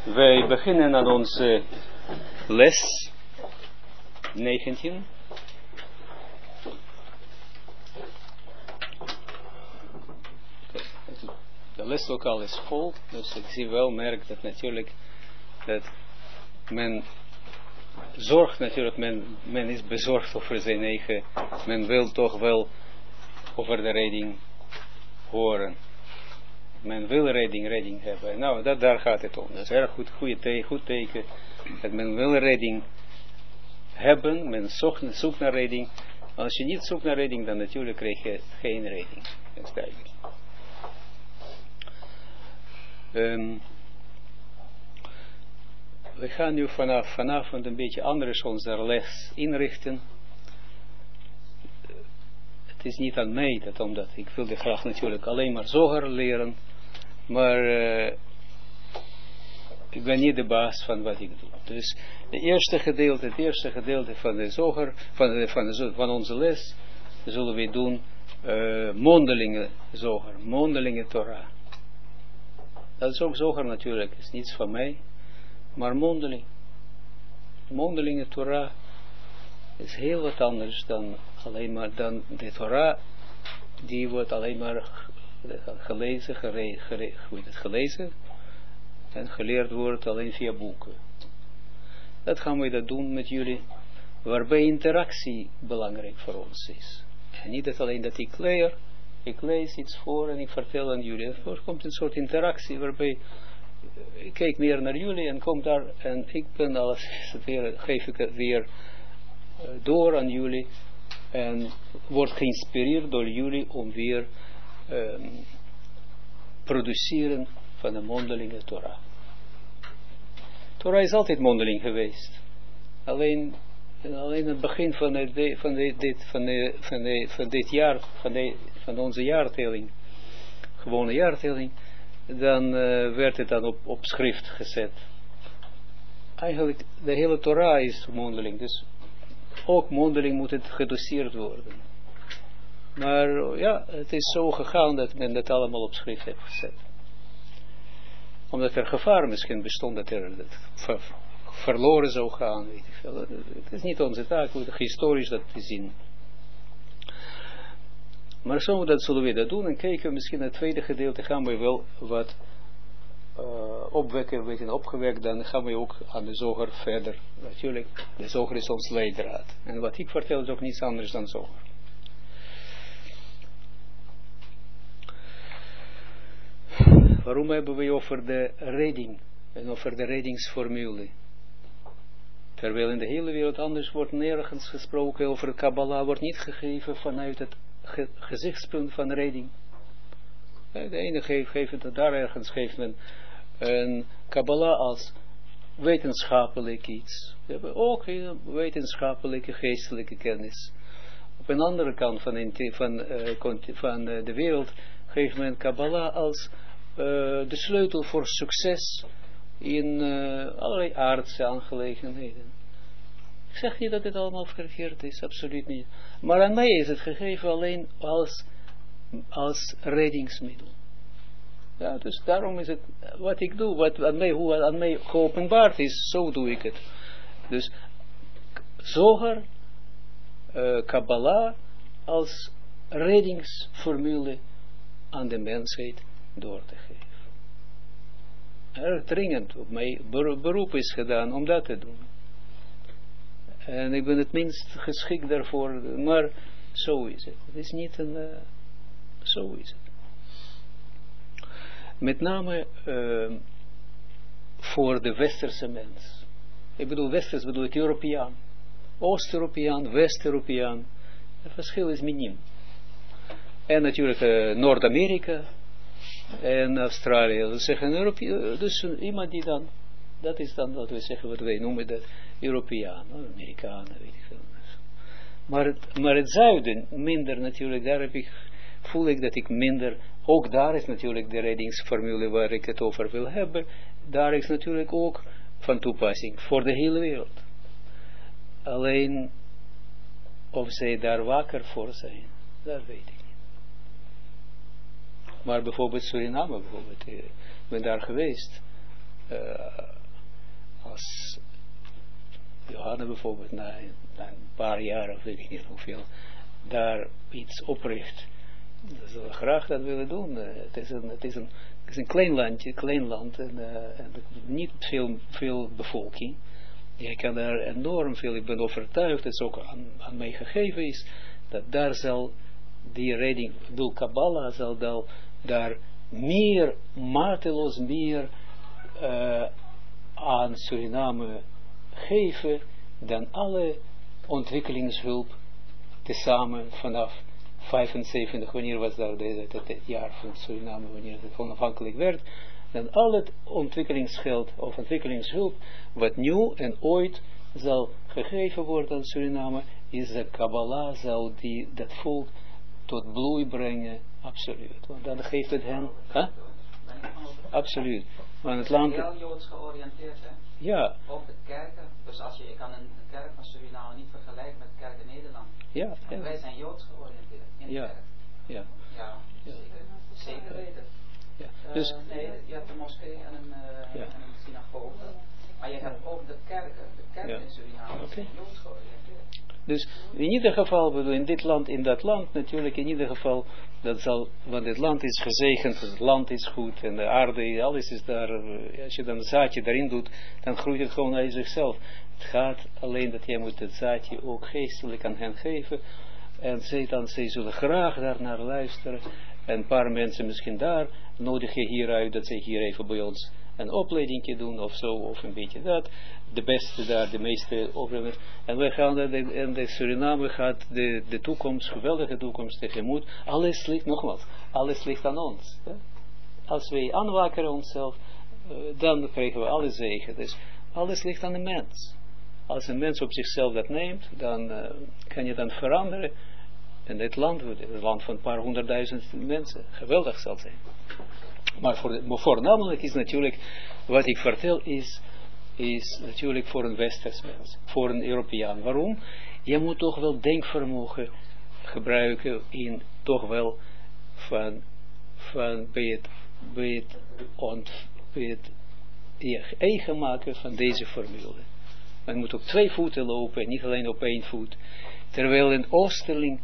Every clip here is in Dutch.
Wij beginnen aan onze les 19. De leslokaal is vol, dus ik zie wel, merk dat natuurlijk dat men zorgt natuurlijk, men is bezorgd over zijn eigen, men wil toch wel over de redding horen. Men wil redding hebben. Nou, daar gaat het om. Dat is erg goed teken. Dat men wil redding hebben. Men zoekt naar redding. Als je niet zoekt naar redding, dan natuurlijk krijg je geen redding. Dat is duidelijk. We gaan nu vanavond een beetje anders onze les inrichten. Het is niet aan mij dat, omdat ik wilde graag natuurlijk alleen maar Zohar leren. Maar ik ben niet de baas van wat ik doe. Dus het eerste gedeelte van de Zohar, van onze les, zullen we doen mondelinge Zohar, mondelinge Torah. Dat is ook Zohar natuurlijk, is niets van mij, maar mondeling. Mondelinge Torah is heel wat anders dan alleen maar dan de Torah, die wordt alleen maar gelezen en geleerd wordt alleen via boeken. Dat gaan we doen met jullie, waarbij interactie belangrijk voor ons is. En niet dat alleen dat ik lees iets voor en ik vertel aan jullie. Er komt een soort interactie waarbij ik kijk meer naar jullie en kom daar en ik ben alles geef ik het weer door aan jullie en word geïnspireerd door jullie om weer produceren van de mondelinge Torah. Torah is altijd mondeling geweest. Alleen het begin van dit jaar, van onze jaartelling, gewone jaartelling, dan werd het dan op schrift gezet. Eigenlijk, de hele Torah is mondeling, dus ook mondeling moet het gedoseerd worden. Maar ja, het is zo gegaan dat men dat allemaal op schrift heeft gezet. Omdat er gevaar misschien bestond dat er verloren zou gaan, weet ik veel. Het is niet onze taak, historisch dat te zien. Maar zo dat zullen we dat doen en kijken, misschien het tweede gedeelte gaan we wel wat opwekken, weten opgewekt, dan gaan we ook aan de Zohar verder. Natuurlijk, de Zohar is ons leidraad. En wat ik vertel is ook niets anders dan Zohar. Waarom hebben we over de redding en over de reddingsformule? Terwijl in de hele wereld anders wordt nergens gesproken over Kabbalah, wordt niet gegeven vanuit het gezichtspunt van redding. De ene geeft het, daar ergens geeft men een Kabbalah als wetenschappelijk iets. We hebben ook wetenschappelijke geestelijke kennis. Op een andere kant van de wereld geeft men Kabbalah als de sleutel voor succes in allerlei aardse aangelegenheden. Ik zeg niet dat het allemaal verkeerd is, absoluut niet. Maar aan mij is het gegeven alleen als reddingsmiddel. Ja, dus daarom is het wat ik doe, hoe aan mij geopenbaard is, zo doe ik het. Dus Zohar, Kabbalah als reddingsformule aan de mensheid door te geven. Erg dringend op mij beroep is gedaan om dat te doen. En ik ben het minst geschikt daarvoor, maar zo is het. Het is niet zo is het. Met name voor de westerse mens. Ik bedoel westers, bedoel ik Europeaan. Oost-Europeaan, West-Europeaan. Het verschil is miniem. En natuurlijk Noord-Amerika en Australië. We zeggen dus iemand die dan, dat is dan wat we zeggen, wat wij noemen dat Europeaan, Amerikanen, weet ik veel. Maar het zuiden, minder natuurlijk, daar voel ik dat ik minder, ook daar is natuurlijk de reddingsformule waar ik het over wil hebben, daar is natuurlijk ook van toepassing voor de hele wereld. Alleen of zij daar wakker voor zijn, dat weet ik niet. Maar bijvoorbeeld Suriname, ik ben daar geweest, als Johanna bijvoorbeeld na een paar jaar, of weet ik niet hoeveel, daar iets opricht, dan zullen we graag dat willen doen. Het is een klein land en niet veel bevolking. Je kan daar enorm veel, ik ben overtuigd, dat het ook aan mij gegeven is, dat daar zal die redding, door Kabbalah zal daar meer, mateloos meer aan Suriname geven dan alle ontwikkelingshulp tezamen vanaf 75, wanneer was dat het jaar van Suriname, wanneer het onafhankelijk werd, dan al het ontwikkelingsgeld of ontwikkelingshulp, wat nu en ooit zal gegeven worden aan Suriname, is de Kabbalah zal dat volk tot bloei brengen, absoluut. Want dan geeft het hen, absoluut. Want het land... Heel Joods georiënteerd, hè? Ja. Ook de kerken. Dus je kan een kerk van Suriname niet vergelijken met de kerk in Nederland. Ja. Want wij zijn Joods georiënteerd in de kerk. Ja. Ja, zeker weten. Ja. Dus, nee, je hebt een moskee en een synagoge. Maar je hebt ook de kerken in Suriname zijn Joods georiënteerd. Dus in ieder geval, in dit land, in dat land natuurlijk, in ieder geval, want het land is gezegend, het land is goed, en de aarde, alles is daar, als je dan een zaadje daarin doet, dan groeit het gewoon uit zichzelf. Het gaat alleen dat jij moet het zaadje ook geestelijk aan hen geven, en zij zullen graag daar naar luisteren, en een paar mensen misschien daar, nodig je hieruit, dat zij hier even bij ons een opleidingje doen, of zo, of een beetje dat, de beste daar, de meeste opleidingen, en we gaan, en de Suriname gaat de toekomst, geweldige toekomst tegemoet, alles ligt, nogmaals, alles ligt aan ons. Hè? Als wij aanwakkeren onszelf, dan krijgen we alle zegen, dus alles ligt aan de mens. Als een mens op zichzelf dat neemt, dan kan je dan veranderen, en het land van een paar 100.000 mensen, geweldig zal zijn. Maar voornamelijk is natuurlijk, wat ik vertel, is natuurlijk voor een Westers mens, voor een Europeaan. Waarom? Je moet toch wel denkvermogen gebruiken in toch wel bij het eigen maken van deze formule. Men moet op 2 voeten lopen, niet alleen op 1 voet. Terwijl een Oosterling,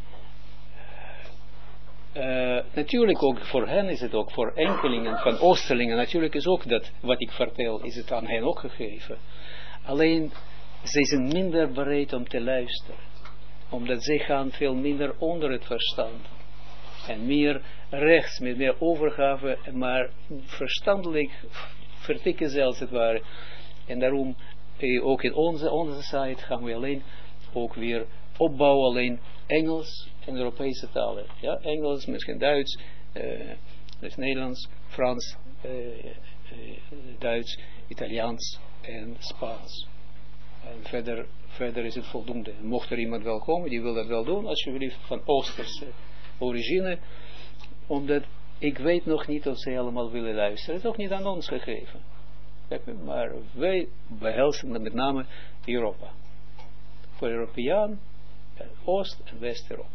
natuurlijk ook voor hen is het ook, voor enkelingen van Oosterlingen, natuurlijk is ook dat, wat ik vertel, is het aan hen ook gegeven. Alleen, zij zijn minder bereid om te luisteren. Omdat zij gaan veel minder onder het verstand. En meer rechts, met meer overgave, maar verstandelijk vertikken ze als het ware. En daarom, ook in onze site gaan we alleen ook weer opbouwen, alleen Engels en Europese talen. Ja, Engels, misschien Duits, dus Nederlands, Frans, Duits, Italiaans en Spaans. En verder is het voldoende. Mocht er iemand wel komen, die wil dat wel doen, alsjeblieft van Oosterse origine, omdat ik weet nog niet of zij allemaal willen luisteren. Het is ook niet aan ons gegeven. Maar wij behelzen met name Europa. Voor Europeaan, Oost- en West-Europa.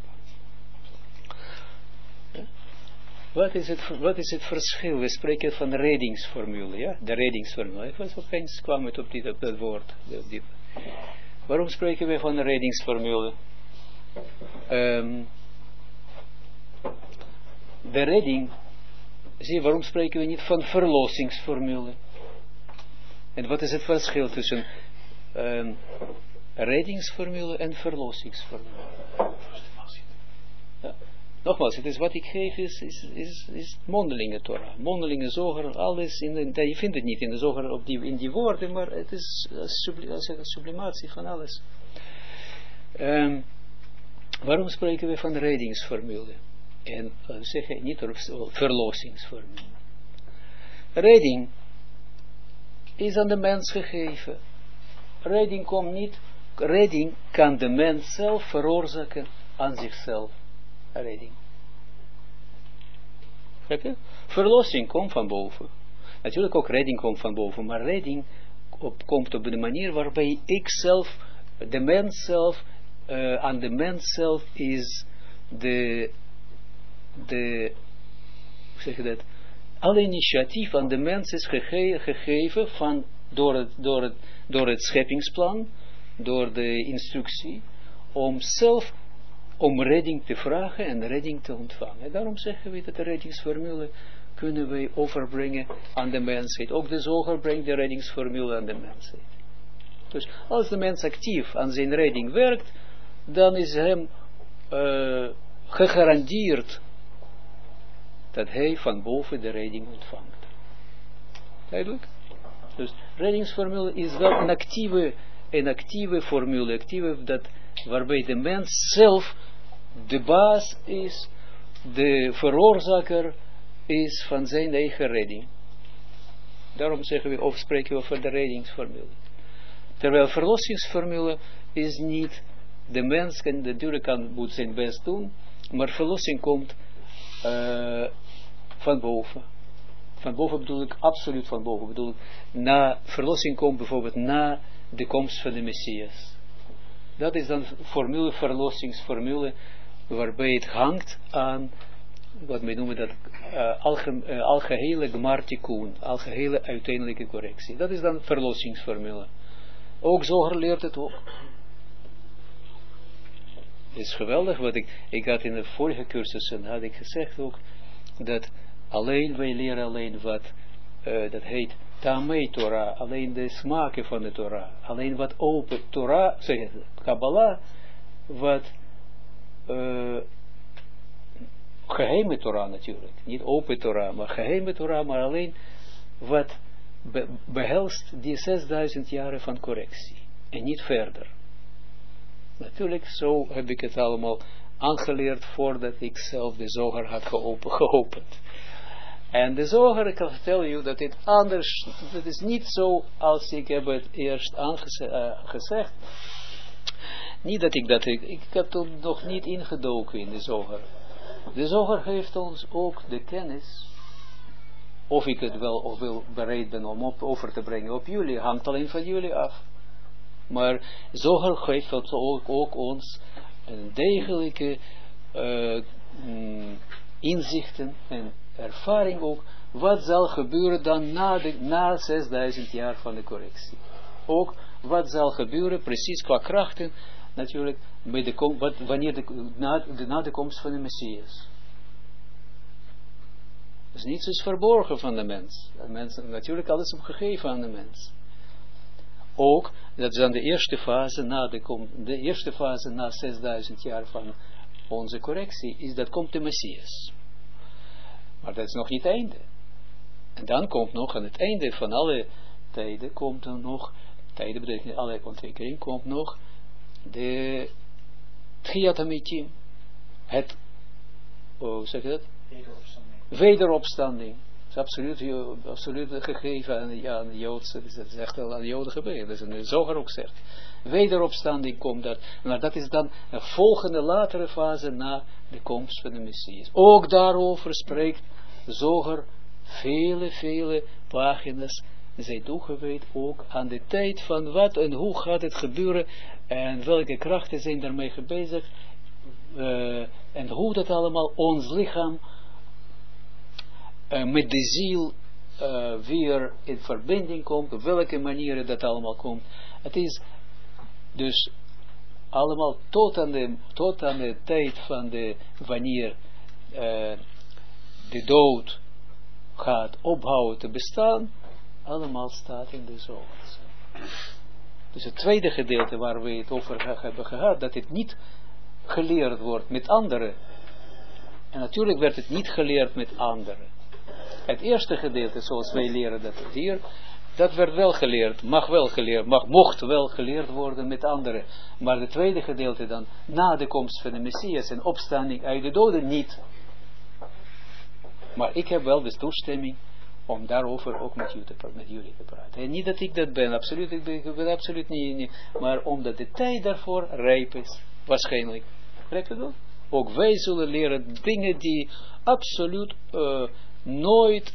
Ja? Wat is het verschil? We spreken van reddingsformule, ja? De reddingsformule. Ik was opeens kwam het op dat woord. Waarom spreken we van de reddingsformule? De redding, zie, waarom spreken we niet van verlossingsformule? En wat is het verschil tussen reddingsformule en verlossingsformule? Ja. Nogmaals, het is wat ik geef is mondelinge Torah, mondelinge zoger, alles je vindt het niet in de zoger in die woorden, maar het is een sublimatie van alles. Waarom spreken we van reddingsformule? En zeggen niet verlossingsformule. Redding is aan de mens gegeven. Redding kan de mens zelf veroorzaken aan zichzelf. Redding. Verlossing komt van boven. Natuurlijk ook redding komt van boven, maar redding komt op de manier waarbij ik zelf, de mens zelf, aan de mens zelf is hoe zeg je dat? Alle initiatief aan de mens is gegeven van door het scheppingsplan, door de instructie, om redding te vragen en redding te ontvangen. En daarom zeggen we dat de reddingsformule kunnen wij overbrengen aan de mensheid. Ook de Zoger brengt de reddingsformule aan de mensheid. Dus als de mens actief aan zijn redding werkt, dan is hem gegarandeerd dat hij van boven de redding ontvangt. Duidelijk? Dus reddingsformule is wel een actieve formule, waarbij de mens zelf de baas is, de veroorzaker is van zijn eigen redding. Daarom zeggen we, of spreken we over de reddingsformule. Terwijl verlossingsformule is niet, de mens moet zijn best doen, maar verlossing komt van boven. Van boven bedoel ik, absoluut van boven bedoel ik, verlossing komt bijvoorbeeld na de komst van de Messias. Dat is dan verlossingsformule, waarbij het hangt aan, wat wij noemen dat, algehele gmartikun, algehele uiteindelijke correctie. Dat is dan verlossingsformule. Ook Zoger leert het ook. Het is geweldig, wat ik had in de vorige cursussen, had ik gezegd ook, dat wij leren alleen wat, dat heet Tamei Torah, alleen de smaken van de Torah, alleen wat open Torah, zeg Kabbalah, wat geheime Torah natuurlijk, niet open Torah, maar geheime Torah, maar alleen wat behelst die 6000 jaren van correctie, en niet verder. Natuurlijk, zo heb ik het allemaal aangeleerd voordat ik zelf de Zoger had geopend. En de Zoger, ik kan vertellen je dat dit anders, dat is niet zo als ik heb het eerst gezegd. Niet dat ik heb toen nog niet ingedoken in de Zoger. De Zoger geeft ons ook de kennis, of ik het wel of wil bereid ben om over te brengen op jullie, hangt alleen van jullie af. Maar Zoger geeft ook ons een degelijke inzichten en ervaring ook, wat zal gebeuren dan na 6000 jaar van de correctie. Ook wat zal gebeuren, precies qua krachten, natuurlijk, na de komst van de Messias. Dus niets is verborgen van de mens. De mens natuurlijk alles opgegeven aan de mens. Ook, dat is dan de eerste fase na 6000 jaar van onze correctie, dat komt de Messias. Maar dat is nog niet het einde. En dan komt nog, aan het einde van alle tijden, komt er nog, tijden betekent niet alle ontwikkeling, komt nog de Tchiyat HaMetim. Het, hoe zeg je dat? Wederopstanding. Dat is absoluut gegeven aan de Joodse, dat is echt al aan de Joden gebeurd. Dat is een Zoger ook zegt. Wederopstanding komt dat, maar dat is dan een volgende latere fase na de komst van de Messias. Ook daarover spreekt Zoger vele pagina's, zij toegewijd ook aan de tijd van wat en hoe gaat het gebeuren en welke krachten zijn daarmee bezig en hoe dat allemaal ons lichaam met de ziel weer in verbinding komt, op welke manieren dat allemaal komt. Het is dus allemaal tot aan de tijd van wanneer de dood gaat ophouden te bestaan, allemaal staat in de Zoger. Dus het tweede gedeelte waar we het over hebben gehad, dat het niet geleerd wordt met anderen. En natuurlijk werd het niet geleerd met anderen. Het eerste gedeelte, zoals wij leren dat hier, dat werd wel geleerd, mocht wel geleerd worden met anderen. Maar het tweede gedeelte dan, na de komst van de Messias en opstanding uit de doden, niet. Maar ik heb wel de toestemming om daarover ook met jullie te praten. En niet dat ik dat ben, absoluut, ik ben absoluut niet, maar omdat de tijd daarvoor rijp is, waarschijnlijk. Begrijp je dat? Ook wij zullen leren dingen die absoluut nooit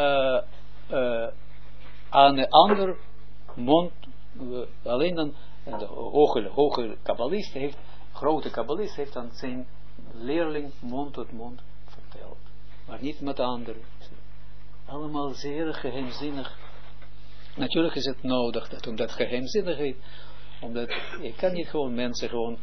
aan een ander mond, alleen dan de hoge kabbalist heeft, grote kabbalist heeft aan zijn leerling mond tot mond verteld. Maar niet met anderen. Allemaal zeer geheimzinnig Natuurlijk is het nodig dat omdat geheimzinnigheid, omdat je kan niet gewoon mensen gewoon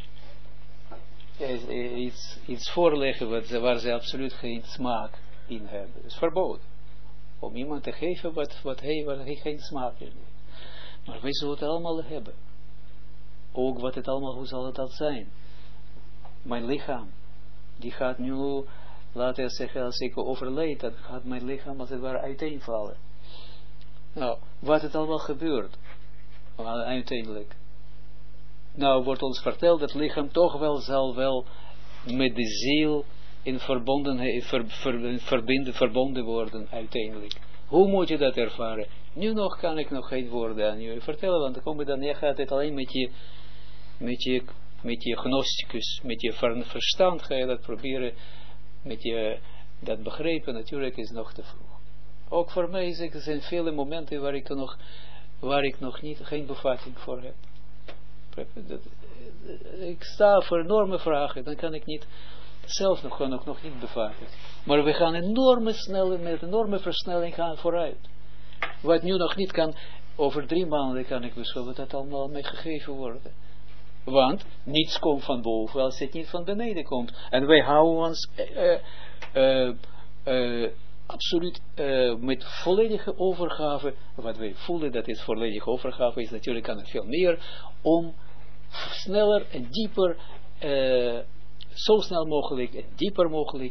iets voorleggen waar ze absoluut geen smaak in hebben. Het is verboden. Om iemand te geven waar hij geen smaak in heeft. Maar wij zullen het allemaal hebben. Ook wat het allemaal, hoe zal het dat zijn? Mijn lichaam, die gaat nu, laten we zeggen, als ik overleed, dan gaat mijn lichaam als het ware uiteenvallen. Nou, wat het allemaal gebeurt, uiteindelijk. Nou, wordt ons verteld dat het lichaam toch wel zal wel met de ziel in verbonden worden, uiteindelijk. Hoe moet je dat ervaren? Nu nog kan ik nog geen woorden aan je vertellen, want dan je gaat het alleen met je gnosticus, met je verstand ga je dat proberen, met je dat begrepen, natuurlijk is nog te vroeg. Ook voor mij zijn vele momenten waar ik nog geen bevatting voor heb. Ik sta voor enorme vragen, dan kan ik niet zelf nog niet bevatten. Maar we gaan met enorme versnelling gaan vooruit. Wat nu nog niet kan, over 3 maanden kan ik bijvoorbeeld dat allemaal mee gegeven worden. Want niets komt van boven als het niet van beneden komt. En wij houden ons absoluut met volledige overgave. Wat wij voelen dat het volledige overgave is, natuurlijk kan er veel meer, om sneller en dieper, zo snel mogelijk en dieper mogelijk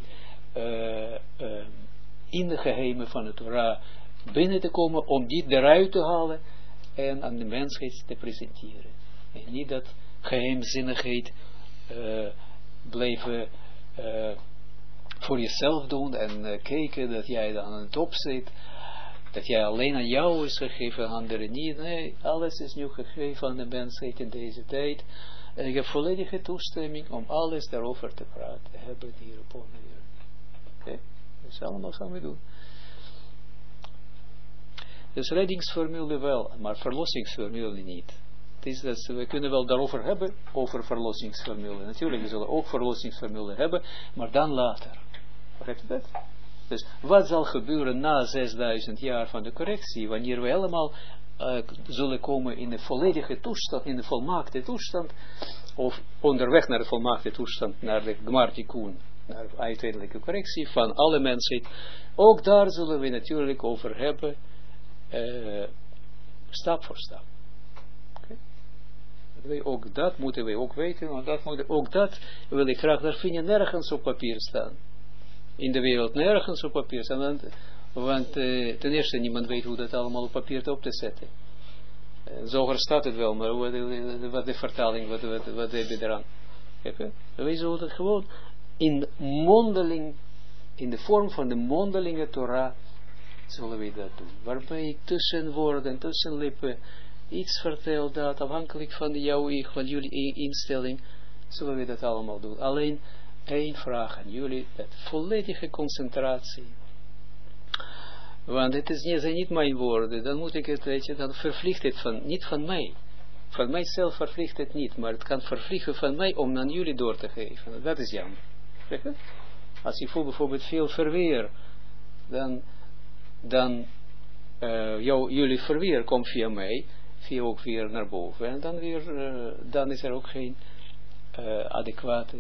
in de geheimen van het Torah binnen te komen, om die eruit te halen en aan de mensheid te presenteren. En niet dat geheimzinnigheid blijven voor jezelf doen en kijken dat jij dan aan het top zit, dat jij alleen aan jou is gegeven, anderen niet. Nee, alles is nu gegeven aan de mensheid in deze tijd. En ik heb volledige toestemming om alles daarover te praten, hebben hier op onweer. Oké, dus allemaal gaan we doen. Dus reddingsformule wel, maar verlossingsformule niet. Het is dat we kunnen wel daarover hebben, over verlossingsformule. Natuurlijk, we zullen ook verlossingsformule hebben, maar dan later. Begrijpt u dat? Dus wat zal gebeuren na 6000 jaar van de correctie, wanneer we helemaal zullen komen in de volledige toestand, in de volmaakte toestand, of onderweg naar de volmaakte toestand, naar de Gmar Tikkun, naar de uiteindelijke correctie van alle mensheid. Ook daar zullen we natuurlijk over hebben, stap voor stap. Ook dat moeten we ook weten, want ook dat wil ik graag, daar vind je nergens op papier staan. In de wereld nergens op papier staan, want ten eerste niemand weet hoe dat allemaal op papier op te zetten. Zoger staat het wel, maar wat de vertaling, wat heb je eraan? We zullen het gewoon in de vorm van de mondelinge Torah, zullen we dat doen. Waarbij tussen woorden, tussen lippen, iets vertelt dat, afhankelijk van van jullie instelling, zullen we dat allemaal doen. Alleen één vraag aan jullie, dat volledige concentratie. Want het zijn niet mijn woorden, dan moet ik het, weet je, dan verplicht het niet van mij. Van mijzelf verplicht het niet, maar het kan verplichten van mij om aan jullie door te geven. Dat is jammer. Als je voelt bijvoorbeeld veel verweer, dan jullie verweer komt via mij, via ook weer naar boven. En dan is er ook geen adequate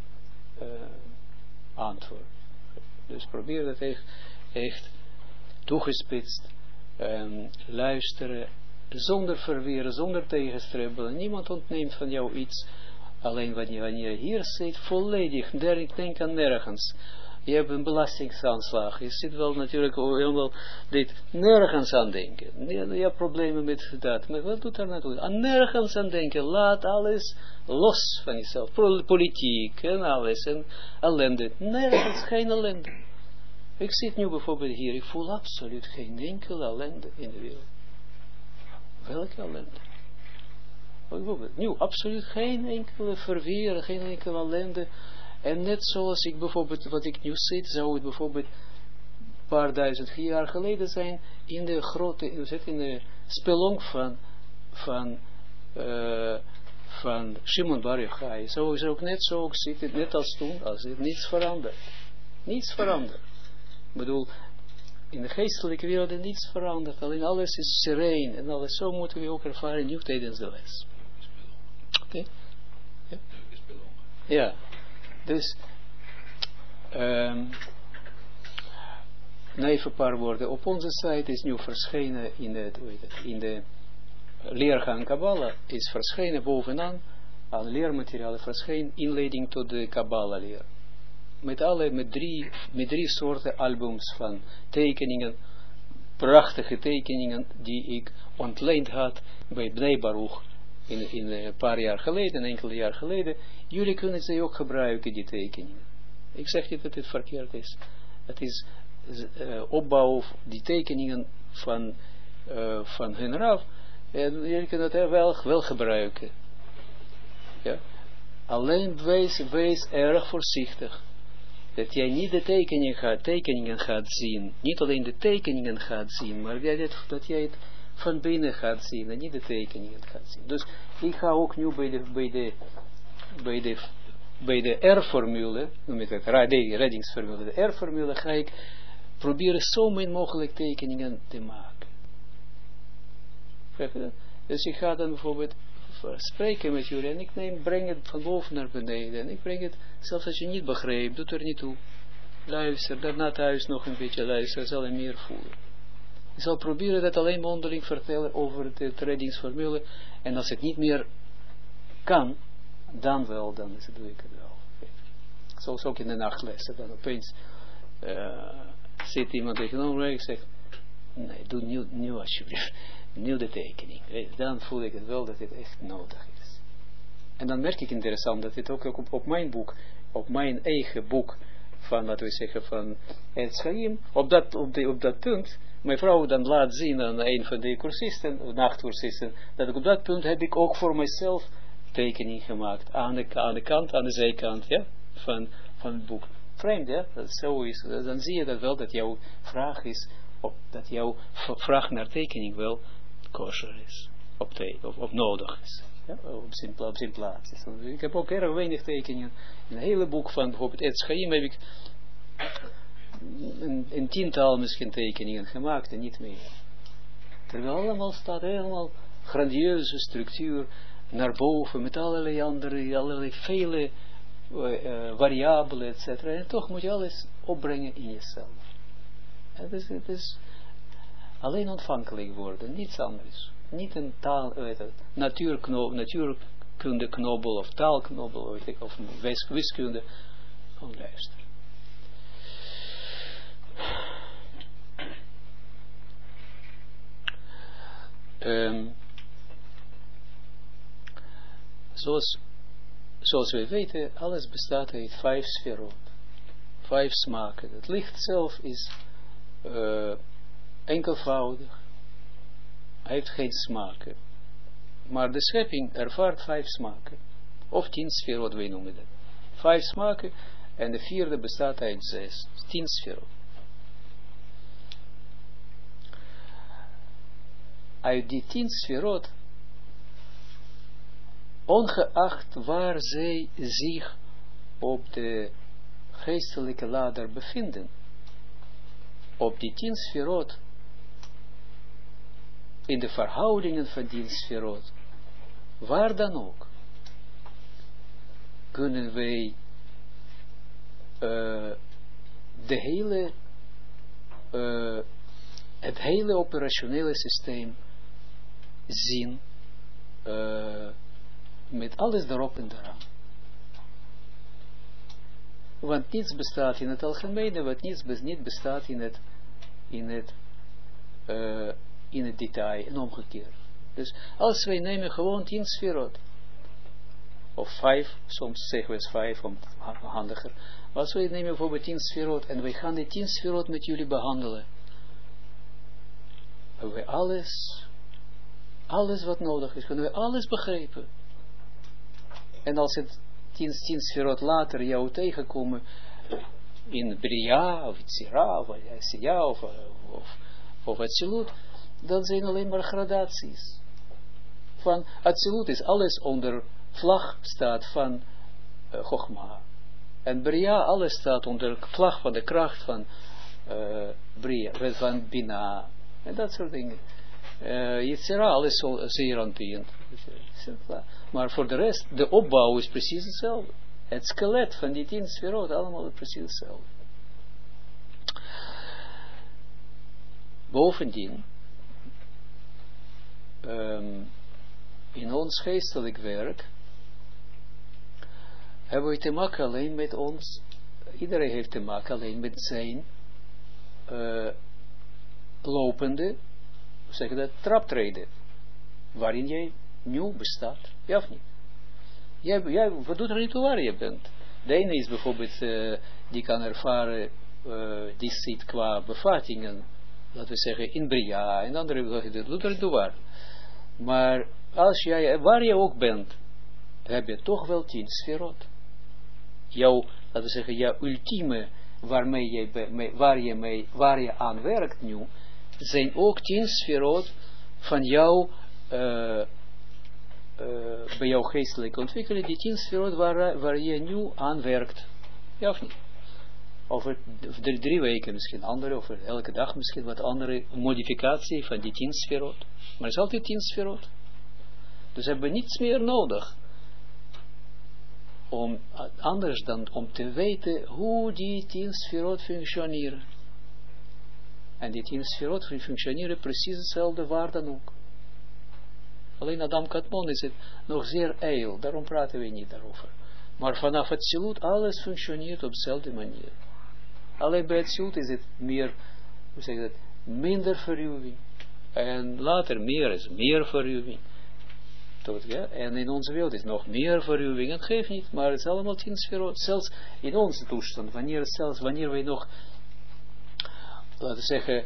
antwoord. Dus probeer dat echt toegespitst, luisteren, zonder verweren, zonder tegenstribbelen. Niemand ontneemt van jou iets, alleen wanneer je hier zit, volledig, denk aan nergens. Je hebt een belastingaanslag, je zit wel natuurlijk helemaal dit, nergens aan denken. Je hebt problemen met dat, maar wat doet er naartoe? Aan nergens aan denken, laat alles los van jezelf. Politiek en alles, en ellende. Nergens, geen ellende. Ik zit nu bijvoorbeeld hier, ik voel absoluut geen enkele ellende in de wereld. Welke ellende? Bijvoorbeeld, nu, absoluut geen enkele verweer, geen enkele ellende. En net zoals ik bijvoorbeeld, wat ik nu zit, zou het bijvoorbeeld een paar duizend jaar geleden zijn, in de grote, in de spelonk van Shimon Bar Yochai. Zo is er ook net zo zitten, net als toen, als het niets verandert. Niets verandert. Ik bedoel, in de geestelijke wereld niets verandert. Alleen alles is sereen. En alles zo moeten we ook ervaren nu tijdens de les. Oké? Ja? Ja. Dus, even een paar woorden. Op onze site is nu verschenen in de leergang Kabbalah, is verschenen bovenaan, aan leermaterialen verscheen inleiding tot de Kabbalah leer. Met drie soorten albums van tekeningen, prachtige tekeningen, die ik ontleend had bij Bnei Baruch in een paar jaar geleden, enkele jaar geleden. Jullie kunnen ze ook gebruiken, die tekeningen. Ik zeg niet dat het verkeerd is. Het is opbouw, die tekeningen van hun Rav. En jullie kunnen het wel gebruiken. Ja? Alleen wees erg voorzichtig. Dat jij niet de tekeningen gaat zien. Niet alleen de tekeningen gaat zien, maar dat jij het van binnen gaat zien en niet de tekeningen gaat zien. Dus ik ga ook nu bij de R-formule, noem ik het, de reddingsformule, de R-formule, ga ik proberen zo min mogelijk tekeningen te maken. Dus ik ga dan bijvoorbeeld spreken met jullie en ik breng het van boven naar beneden en ik breng het, zelfs als je niet begrijpt, doet er niet toe. Luister, daarna thuis nog een beetje luisteren, zal je meer voelen. Ik zal proberen dat alleen mondeling vertellen over de reddingsformule en als het niet meer kan, dan wel, dan doe ik het wel. Zoals ook in de nachtlessen, dan opeens zit iemand tegenover mij en zegt, nee, doe nieuw alsjeblieft. Nieuw de tekening. Dan voel ik het wel dat het echt nodig is. En dan merk ik interessant dat het ook op mijn boek, op mijn eigen boek, van laten we zeggen van het Chaim, op dat punt, mijn vrouw dan laat zien aan een van de cursisten, nachtcursisten, dat ik op dat punt heb ik ook voor mezelf tekening gemaakt. Aan de kant, aan de zijkant, ja, van het boek. Vreemd, ja, dat het zo is. Dan zie je dat wel, dat jouw vraag is, dat jouw vraag naar tekening wel kosher is, op nodig is, ja? op zijn plaats is. Ik heb ook erg weinig tekeningen. In een hele boek van bijvoorbeeld Etz Chaim heb ik een tiental misschien tekeningen gemaakt en niet meer. Terwijl allemaal staat helemaal grandieuze structuur naar boven met allerlei vele variabelen, etc. En toch moet je alles opbrengen in jezelf. Het is alleen ontvankelijk worden, niets anders. Niet een taal, natuurkunde knobbel of taalknobbel of wiskunde. Gewoon luisteren. Zoals wij weten, alles bestaat uit 5 sferot. 5 smaken. Het licht zelf is enkelvoudig. Hij heeft geen smaken. Maar de schepping ervaart 5 smaken. Of 10 sferot, wij noemen dat. 5 smaken en de 4e bestaat uit 6. 10 sferot. Uit die 10 sferot, ongeacht waar zij zich op de geestelijke ladder bevinden, op die 10 sferot, in de verhoudingen van die sferot, waar dan ook, kunnen wij het hele operationele systeem zien, met alles erop en eraan. Want niets bestaat in het algemene, wat niet bestaat in het detail en omgekeerd. Dus als wij nemen gewoon 10 sferot, of 5, soms zeggen we 5 om handiger. Als wij nemen bijvoorbeeld 10 sferot en wij gaan die 10 sferot met jullie behandelen, hebben we alles wat nodig is, kunnen we alles begrijpen. En als het 10 sferot later jou tegenkomen in Bria, of Tzira, of Asiya, of Atsilut, dan zijn alleen maar gradaties. Van Atsilut is alles onder vlag staat van Chogma. En Bria, alles staat onder vlag van de kracht van Bria, van Bina, en dat soort dingen. Yitzhara, alles zeer aanpien. Maar voor de rest, de opbouw is precies hetzelfde. Het skelet van die 10 sferot, allemaal precies hetzelfde. Bovendien, in ons geestelijk werk, hebben we te maken alleen met ons, iedereen heeft te maken alleen met zijn lopende, zeg dat, traptreden, waarin jij nu bestaat, ja of niet? Wat doet er niet toe waar je bent? De ene is bijvoorbeeld, die kan ervaren, die zit qua bevattingen, laten we zeggen, in Bria, en andere doet er niet toe waar. Maar als jij, waar je ook bent, heb je toch wel 10 sferot. Jouw, laten we zeggen, jouw ultieme, waar je aan werkt nu, zijn ook 10 sferot van jou, bij jouw geestelijke ontwikkeling, die 10 sferot waar je nu aan werkt. Ja of niet? Over 3 weken misschien andere, over elke dag misschien wat andere modificatie van die 10 sferot. Maar het is altijd 10 sferot. Dus hebben we niets meer nodig. Anders dan om te weten hoe die 10 sferot functioneren. En die 10 sferot functioneren precies hetzelfde waar dan ook. Alleen Adam Kadmon is het nog zeer ijl, daarom praten we niet daarover. Maar vanaf het Zilut alles functioneert op dezelfde manier. Alleen bij het Zilut is het meer, hoe zeg je dat, minder verruwing. En later meer is meer verruwing. Tot, ja? En in onze wereld is nog meer verruwing. Het geeft niet, maar het is allemaal 10 sferot. Zelfs in onze toestand, wanneer wij nog, laten we zeggen,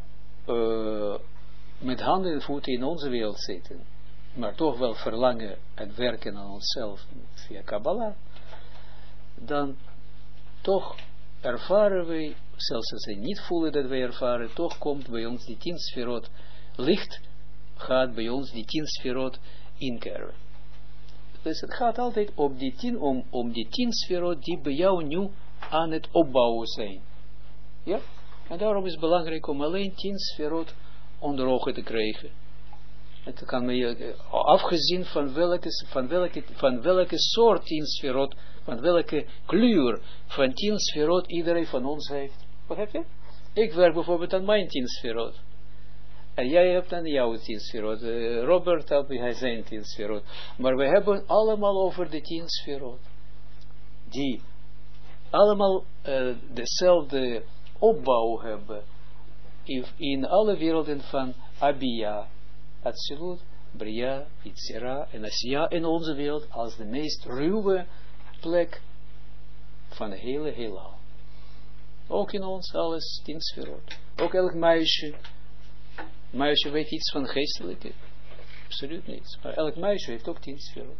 met handen en voeten in onze wereld zitten, maar toch wel verlangen en werken aan onszelf via Kabbalah, dan toch ervaren wij, zelfs als wij niet voelen dat wij ervaren, toch komt bij ons die 10 sferot, licht gaat bij ons die 10 sferot inkerven. Dus het gaat altijd op die 10, om die 10 sferot die bij jou nu aan het opbouwen zijn. Ja? En daarom is het belangrijk om alleen 10 sferot onder ogen te krijgen. Het kan afgezien van welke soort 10 sferot, van welke kleur van 10 sferot iedereen van ons heeft. Begrijp je? Ik werk bijvoorbeeld aan mijn 10 sferot. En jij hebt aan jouw 10 sferot. Robert had hij zijn 10 sferot. Maar we hebben allemaal over de 10 sferot. Die allemaal dezelfde opbouw hebben. In alle werelden van Abia, Atsilut, Bria, Yitzhara en Asiya in onze wereld als de meest ruwe plek van de hele heelal. Ook in ons alles 10 sferot. Ook elk meisje. Meisje weet iets van geestelijke. Absoluut niets. Maar elk meisje heeft ook 10 sferot.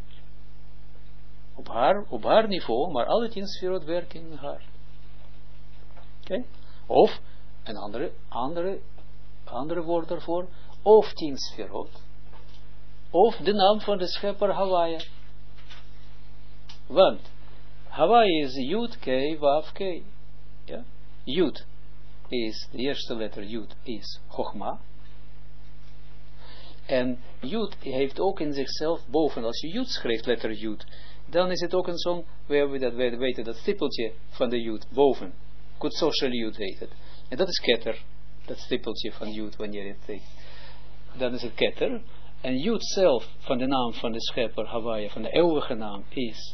Op haar niveau, maar alle 10 sferot werken in haar. Oké? Of, een andere woord daarvoor, of 10 sferot, of de naam van de schepper Hawaii. Want Hawaii is Yud, K, Waf, K. Ja? Yud is, de eerste letter Yud is Chogma. En Yud heeft ook in zichzelf boven, als je Yud schrijft, letter Yud, dan is het ook een zo'n, we weten dat stippeltje van de Yud boven. Good social Yud heet het. En dat is ketter, dat stippeltje van Yud wanneer je het zegt. Dan is het ketter. En Yud zelf, van de naam van de schepper Hawaii, van de eeuwige naam, is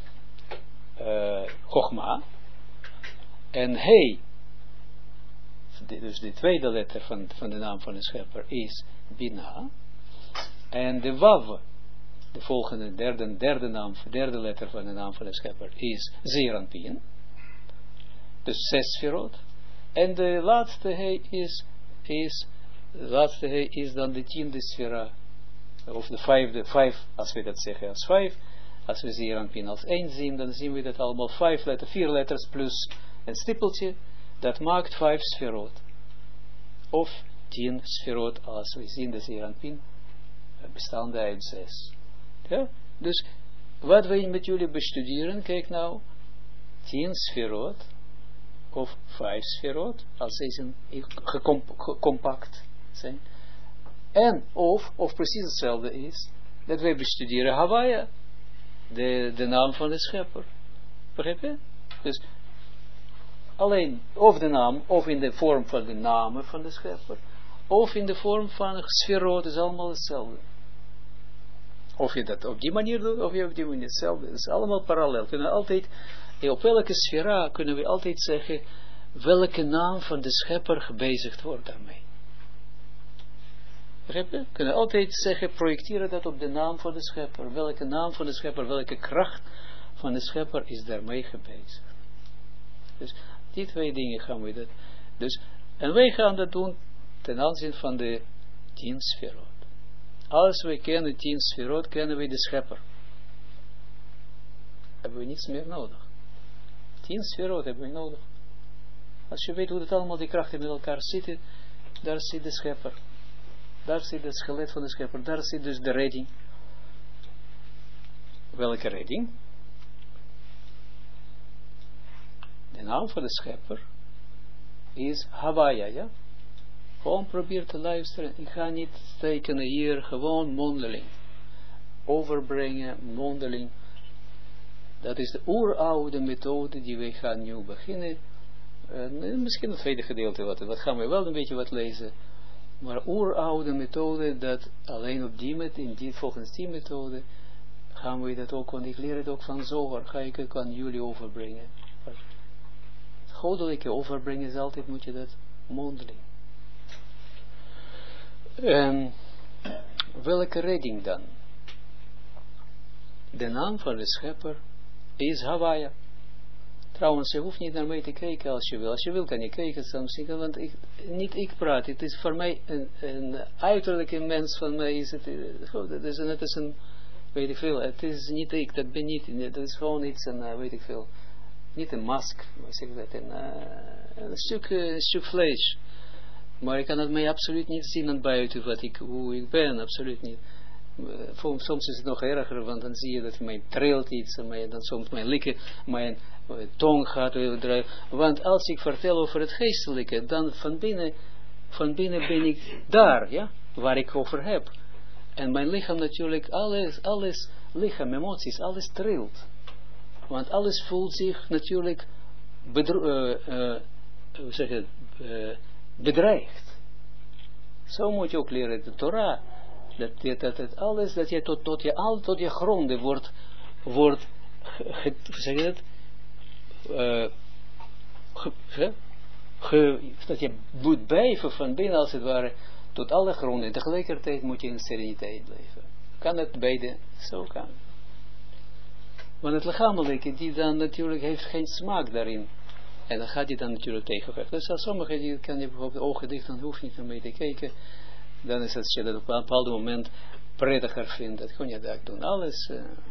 Chogma. En He, dus de tweede letter van de naam van de schepper, is Bina. En de Wav, de volgende, derde letter van de naam van de schepper, is Zeranpien. Dus 6 sferot. En de laatste He is dan de 10e sfera. Of de 5, als we dat zeggen als 5. Als we Zeranpien als 1 zien, dan zien we dat allemaal 4 letters plus een stippeltje. Dat maakt 5 sferot. Of 10 sferot, als we zien de Zeranpien bestaande uit 6. Ja? Dus wat we met jullie bestuderen, kijk nou, 10 sferot of 5 sferot, als deze compact zijn. En of precies hetzelfde is, dat wij bestuderen Hawaii, de naam van de schepper. Begrijp je? Dus alleen of de naam, of in de vorm van de namen van de schepper, of in de vorm van sferot, is allemaal hetzelfde. Of je dat op die manier doet, of je op die manier hetzelfde. Het is allemaal parallel. Kunnen altijd, op welke sfera kunnen we altijd zeggen, welke naam van de schepper gebezigd wordt daarmee. Begrijp je? Kunnen altijd zeggen, projecteren dat op de naam van de schepper. Welke naam van de schepper, welke kracht van de schepper is daarmee gebezigd. Dus die 2 dingen gaan we dat. Dus, en wij gaan dat doen ten aanzien van de 10 sferot. Als we kennen 10 sferot, kennen we de schepper. Hebben we niets meer nodig. 10 sferot hebben we nodig. Als je weet hoe het allemaal die krachten met elkaar zitten, daar zit de schepper. Daar zit het skelet van de schepper. Daar zit dus de redding. Welke redding? De naam van de schepper is Hawaii, ja? Gewoon probeer te luisteren. Ik ga niet tekenen hier, gewoon mondeling. Overbrengen, mondeling. Dat is de oeroude methode die wij gaan nu beginnen. Misschien het tweede gedeelte, wat gaan we wel een beetje wat lezen. Maar oeroude methode, dat alleen op volgens die methode, gaan we dat ook, want ik leer het ook van Zohar, ga ik het aan jullie overbrengen. Het goddelijke overbrengen is altijd, moet je dat mondeling. Welke redding dan? De naam van de schepper is Hawaii. Trouwens, je hoeft niet naar mij te kijken als je wil. Als je wil kan je kijken soms, want niet ik praat. Het is voor mij een uiterlijke mens van mij. Is het is een, weet ik veel, het is niet ik, dat ben niet. Dat is gewoon iets, weet ik veel. Niet een mask, zeg dat, een stuk vlees. Maar ik kan het mij absoluut niet zien aan buiten hoe ik ben, absoluut niet. Soms is het nog erger, want dan zie je dat mij trilt iets, en dan soms mijn likken, mijn tong gaat weer draaien. Want als ik vertel over het geestelijke, dan van binnen ben ik daar, ja, waar ik over heb. En mijn lichaam natuurlijk, alles, lichaam, emoties, alles trilt. Want alles voelt zich natuurlijk bedreigd. Zo moet je ook leren de Torah. Dat het alles, dat je tot je gronden wordt zeg je dat je moet blijven van binnen als het ware tot alle gronden. Tegelijkertijd moet je in sereniteit blijven. Kan het beide? Zo kan. Want het lichamelijke, die dan natuurlijk heeft geen smaak daarin. En dan gaat hij dan natuurlijk tegenvechten. Dus als sommigen, die kan je bijvoorbeeld ogen dicht, dan hoef je niet naar mee te kijken. Dan is het, als je dat op een bepaald moment prettiger vindt, dat kun je dat doen. Alles.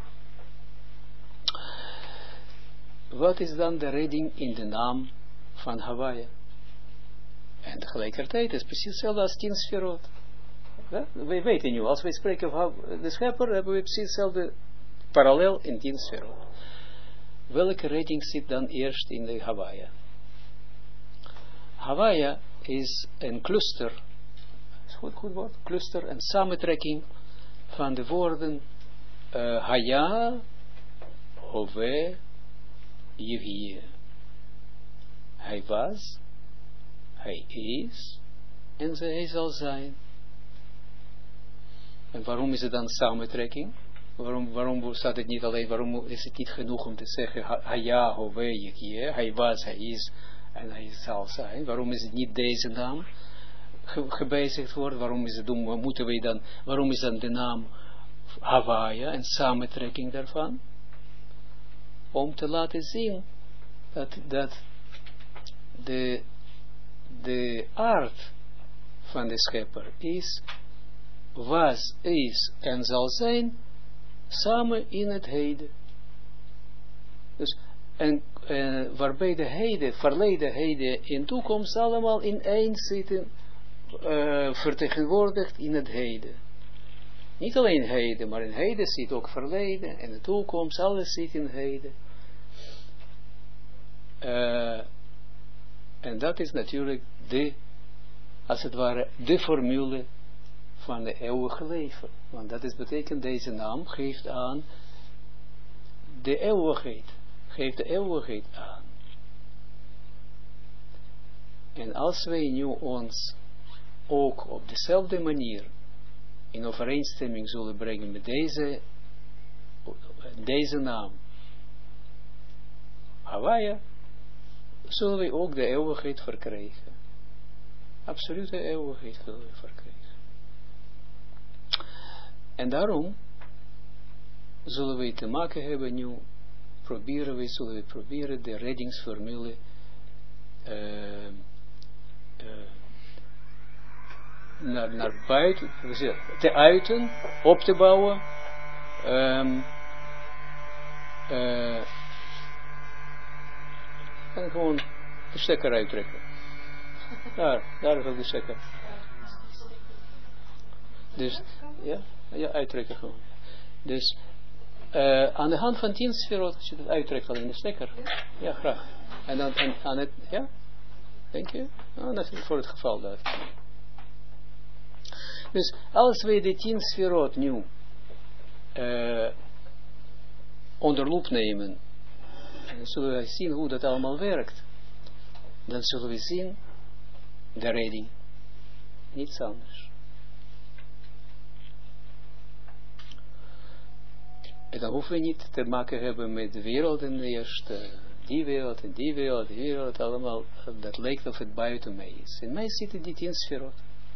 Wat is dan de redding in de naam van Hawaii? En tegelijkertijd is het precies hetzelfde als 10 sferot. Ja? We weten nu, als we spreken over de schepper, hebben we precies hetzelfde parallel in 10 sferot. Welke redding zit dan eerst in de Hawaii? Hawaii is een cluster. Goed woord, cluster, een samentrekking van de woorden Haya, Hove, Yehie. Hij was, hij is, en hij zal zijn. En waarom is het dan samentrekking? Waarom staat het niet alleen, waarom is het niet genoeg om te zeggen Haya, Hove, Yehie, hij was, hij is, en hij zal zijn? Waarom is het niet deze naam gebezigd wordt? Waarom is dan de naam Hawaii en samentrekking daarvan? Om te laten zien dat de aard van de schepper was, is en zal zijn samen in het heden. Dus waarbij de heden, verleden, heden en toekomst allemaal in één zitten, vertegenwoordigd in het heden. Niet alleen heden, maar in heden zit ook verleden en de toekomst, alles zit in heden. En dat is natuurlijk als het ware, de formule van de eeuwige leven. Want dat is betekent, deze naam geeft aan de eeuwigheid. Geeft de eeuwigheid aan. En als wij nu ons ook op dezelfde manier in overeenstemming zullen brengen met deze naam, Hawaii, zullen we ook de eeuwigheid verkrijgen. Absolute eeuwigheid zullen we verkrijgen. En zullen we te maken hebben nu, zullen we proberen de reddingsformule naar buiten te uiten, op te bouwen, en gewoon de stekker uittrekken. Daar is ook de stekker. Dus, ja, uittrekken gewoon. Dus, aan de hand van 10 sferot, als je het uittrekt al in de stekker. Ja, graag. En dan aan het, ja? Denk je? Dat is voor het geval dat. Dus, als wij de 10 sferot nu onder loep nemen, en dan zullen we zien hoe dat allemaal werkt, dan zullen we zien de redding. Niets anders. En dan hoeven we niet te maken hebben met de wereld en eerst die wereld en die wereld, die wereld, allemaal, dat lijkt of het buiten mij is. In mij zitten die 10 sferot.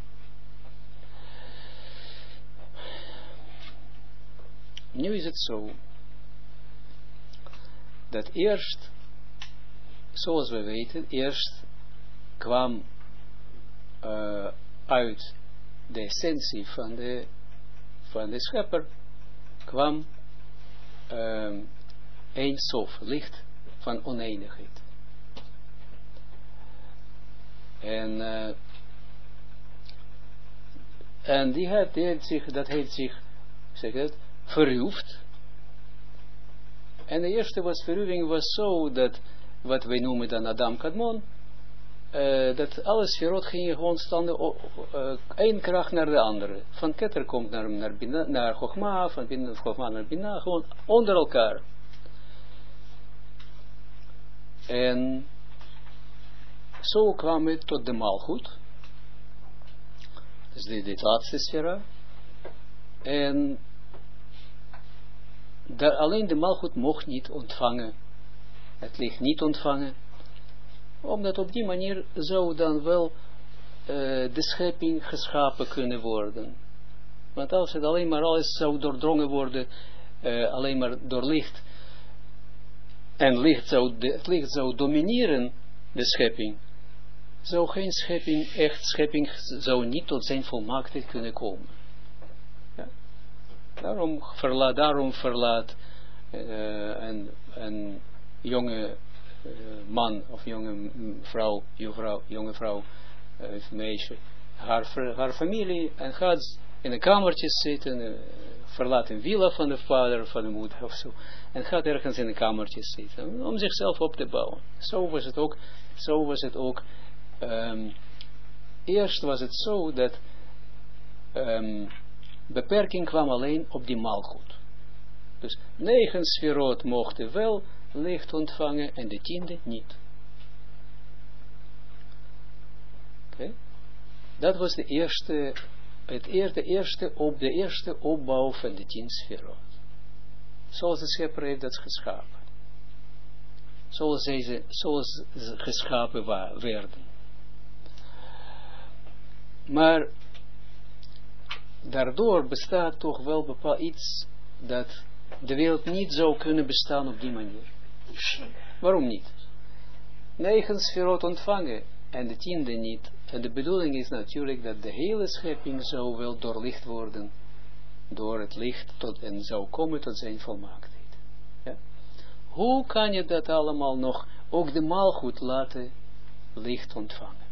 Nu is het zo, dat eerst, zoals we weten, eerst kwam uit de essentie van de schepper, kwam Ein Sof, licht van oneindigheid. En dat heeft zich, zeg het, verruwd. En de eerste verruwing was zo dat, wat wij noemen dan Adam Kadmon, dat alles verrot ging gewoon standen, één kracht naar de andere. Van Keter komt naar Chogma, van Chogma naar Bina, gewoon onder elkaar. En zo kwam het tot de Malchut. Dus dit laatste sfera. En alleen de Malchut mocht niet ontvangen. Het licht niet ontvangen. Omdat op die manier zou dan wel de schepping geschapen kunnen worden. Want als het alleen maar alles zou doordrongen worden, alleen maar door licht, en het licht zou domineren de schepping, zou geen schepping zou niet tot zijn volmaaktheid kunnen komen. Ja. Daarom verlaat een jonge man of jonge vrouw, meisje, haar familie, en gaat in een kamertje zitten, verlaat een villa van de vader, van de moeder of zo, en gaat ergens in een kamertje zitten, om zichzelf op te bouwen. Zo was het ook. Eerst was het zo dat beperking kwam alleen op die Malchut. Dus 9 sferot mochten wel licht ontvangen en de 10e niet. Okay. Dat was de eerste opbouw van de 10 sferot. Zoals de schepper heeft dat geschapen. Zoals ze geschapen werden. Maar daardoor bestaat toch wel bepaald iets dat de wereld niet zou kunnen bestaan op die manier. Waarom niet? 9 sferot ontvangen en de 10e niet. En de bedoeling is natuurlijk dat de hele schepping zou wel doorlicht worden door het licht en zou komen tot zijn volmaaktheid. Ja? Hoe kan je dat allemaal nog, ook de Malchut laten licht ontvangen?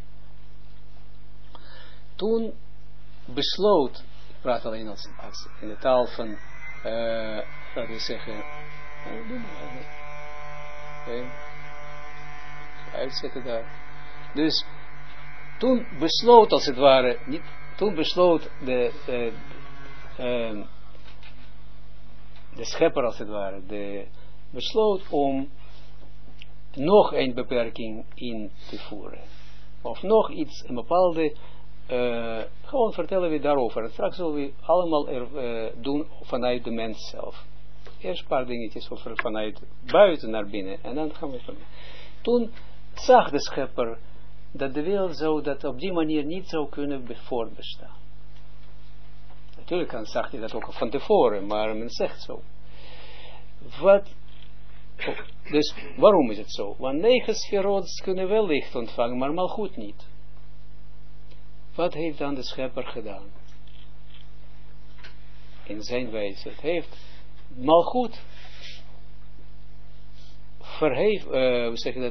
Toen besloot, ik praat alleen als in de taal van, laten we zeggen, uitzetten daar. Dus toen besloot als het ware, toen besloot de schepper als het ware, besloot om nog een beperking in te voeren. Of nog iets, een bepaalde, gewoon vertellen we daarover. En straks zullen we allemaal doen vanuit de mens zelf. Eerst een paar dingetjes over vanuit buiten naar binnen. En dan gaan we van. Toen zag de schepper dat de wereld zo, dat op die manier niet zou kunnen voortbestaan. Natuurlijk zag hij dat ook van tevoren, maar men zegt zo. Dus waarom is het zo? Want 9 sferot kunnen wel licht ontvangen, maar malgoed niet. Wat heeft dan de schepper gedaan? In zijn wijze. Het heeft malgoed hoe zeg je dat?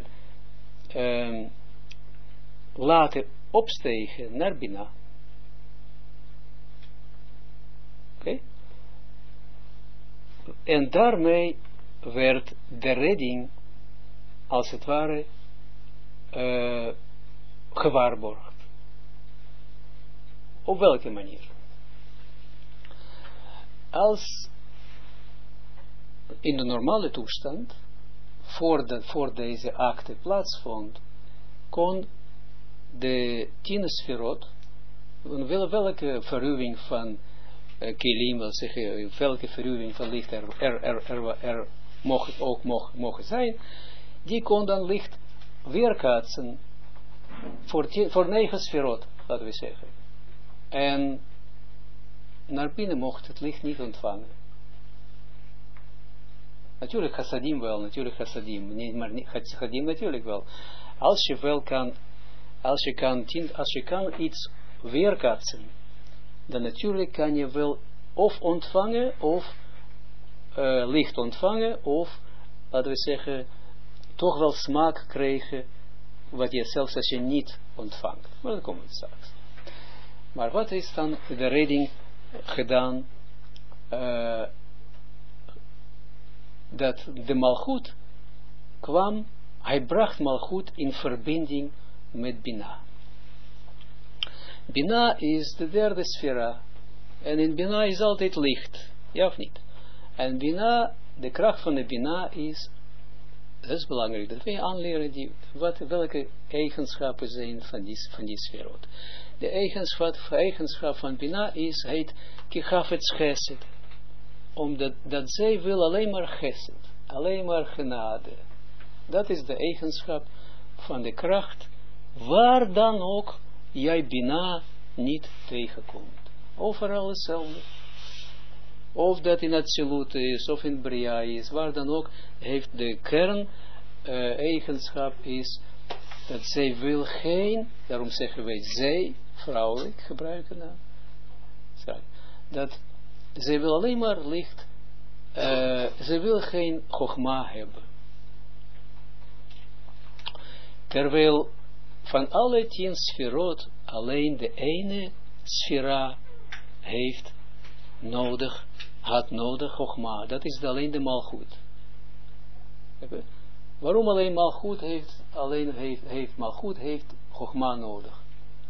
Laten opstegen naar binnen. Oké? En daarmee werd de redding, als het ware, gewaarborgd. Op welke manier? Als in de normale toestand, voor deze acte plaatsvond, kon de 10 sferot, welke verruwing van kilim, wil zeggen, welke verruwing van licht er mogen zijn, die kon dan licht weerkaatsen voor 9 sferot, laten we zeggen. En naar binnen mocht het licht niet ontvangen. Natuurlijk chassadim wel, natuurlijk chassadim, nee, maar niet chassadim natuurlijk wel. Als je kan iets weerkaatsen, dan natuurlijk kan je wel of ontvangen, of licht ontvangen, of, laten we zeggen, toch wel smaak krijgen, wat je zelfs als je niet ontvangt. Maar dat komt straks. Maar wat is dan de redding gedaan, dat de malgoed kwam, hij bracht malgoed in verbinding met Bina. Bina is de derde sfera. En in Bina is altijd licht. Ja of niet? En Bina, de kracht van de Bina is, dat is belangrijk, dat wij aanleren welke eigenschappen zijn van die sferot. De eigenschap van Bina heet Kichafetz Chesed. Omdat zij wil alleen maar Chesed, alleen maar genade. Dat is de eigenschap van de kracht, waar dan ook jij Bina niet tegenkomt. Overal hetzelfde. Of dat in Atsilut is, of in Bria is, waar dan ook, heeft de kern eigenschap is, dat zij wil geen, daarom zeggen wij zij, vrouwelijk gebruiken dan, dat zij wil alleen maar licht, zij wil geen chogma hebben. Terwijl van alle 10 sferot alleen de ene sfera had nodig chogma. Dat is alleen de malgoed. Waarom alleen malgoed heeft malgoed heeft chogma nodig?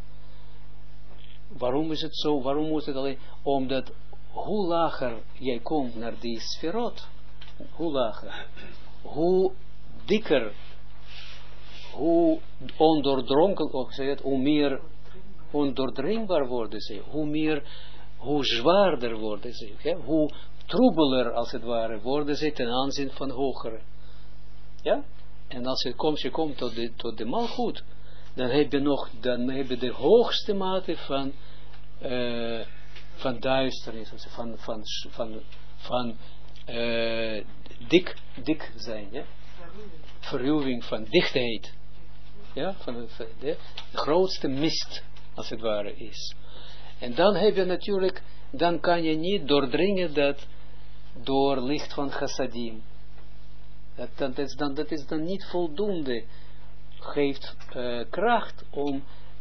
Waarom is het zo? Waarom moet het alleen? Omdat hoe lager jij komt naar die sferot, hoe lager, hoe dikker, hoe ondoordronken, of zeg het, hoe meer ondoordringbaar worden ze, hoe zwaarder worden ze, hoe troebeler als het ware worden ze ten aanzien van hogere. Ja? En als je komt tot de malgoed, dan heb je de hoogste mate van duisternis, van dik zijn, ja? Verruwing van dichtheid, ja? Van de grootste mist, als het ware is. En dan heb je natuurlijk, dan kan je niet doordringen dat door licht van chassadim. Dat is dan niet voldoende, geeft kracht om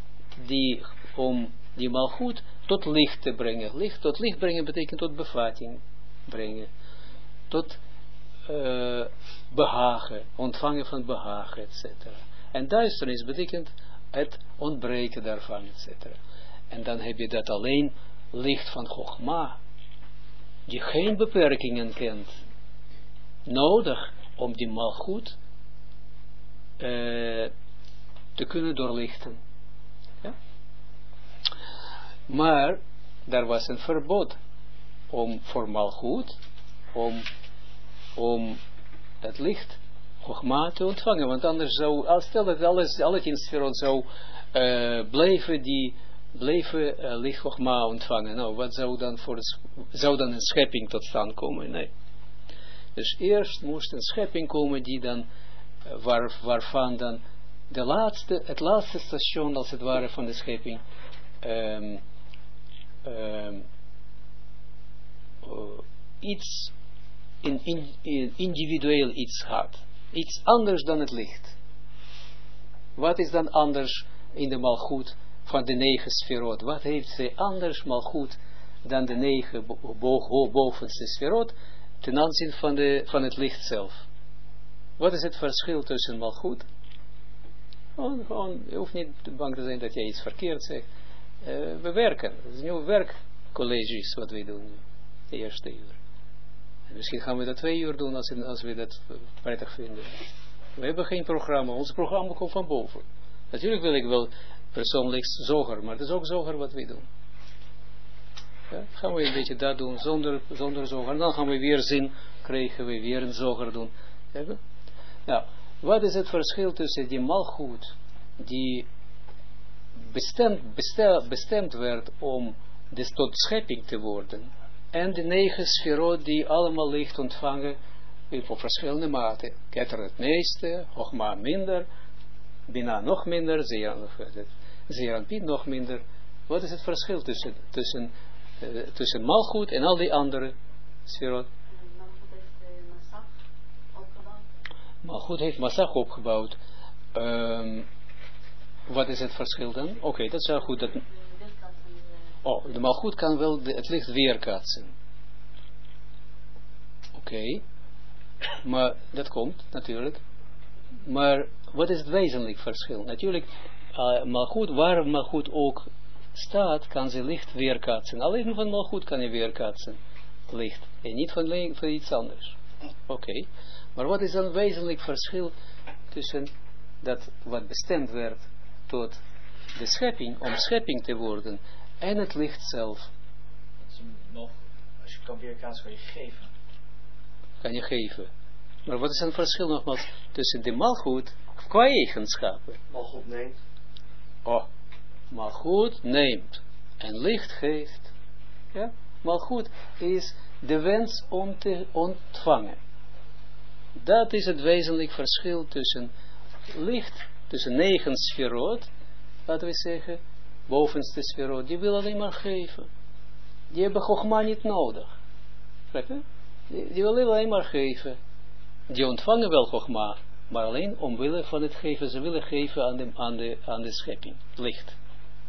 die malgoed tot licht te brengen. Tot licht brengen betekent tot bevatting brengen. Tot behagen, ontvangen van behagen, etc. En duisternis betekent het ontbreken daarvan, etc. En dan heb je dat alleen licht van Chogma, die geen beperkingen kent, nodig om die malgoed te kunnen doorlichten. Ja? Maar daar was een verbod voor malgoed, om dat licht Chogma te ontvangen, want anders zou, stel dat alle 10 sferot zou blijven licht Chogma ontvangen, nou, wat zou dan een schepping tot stand komen? Nee. Dus eerst moest een schepping komen die dan, waarvan dan het laatste station, als het ware, van de schepping, iets, individueel iets had. Iets anders dan het licht. Wat is dan anders in de malgoed van de 9 sferot? Wat heeft zij anders malgoed dan de 9 bovenste sferot ten aanzien van het licht zelf? Wat is het verschil tussen malgoed? Gewoon, je hoeft niet bang te zijn dat jij iets verkeerd zegt. We werken. Het is nu werkcolleges wat we doen. De eerste uur. En misschien gaan we dat 2 uur doen als we dat prettig vinden. We hebben geen programma. Ons programma komt van boven. Natuurlijk wil ik wel persoonlijk zoger, maar het is ook zoger wat we doen. Ja, gaan we een beetje dat doen zonder zoger. En dan gaan we weer krijgen we weer een zoger doen. Ja? Nou, wat is het verschil tussen die malgoed die bestemd werd om dus tot schepping te worden, en de 9 sferot die allemaal licht ontvangen op verschillende maten. Keter het meeste, Chogma minder, Bina nog minder, Zeeranpien nog minder. Wat is het verschil tussen malgoed en al die andere sferot? Malgoed heeft Massach opgebouwd. Wat is het verschil dan? Oké, dat is wel goed. De malgoed kan wel het licht weerkaatsen. Oké. Maar dat komt natuurlijk. Maar wat is het wezenlijk verschil? Natuurlijk, malgoed, waar malgoed ook staat, kan ze licht weerkaatsen. Alleen van malgoed kan je weerkaatsen. Licht. En niet van iets anders. Oké. Maar wat is dan wezenlijk verschil tussen dat wat bestemd werd tot de schepping, om schepping te worden, en het licht zelf? Als je kan weerkaatsen, kan je geven. Kan je geven. Maar wat is dan het verschil nogmaals tussen de malgoed, qua eigenschappen? Malgoed neemt. Malgoed neemt en licht geeft. Ja? Malgoed is de wens om te ontvangen. Dat is het wezenlijk verschil tussen licht, tussen 9 sferot, laten we zeggen, bovenste sferot, die wil alleen maar geven. Die hebben Chogma niet nodig. Die willen alleen maar geven. Die ontvangen wel Chogma, maar alleen omwille van het geven. Ze willen geven aan de schepping, licht.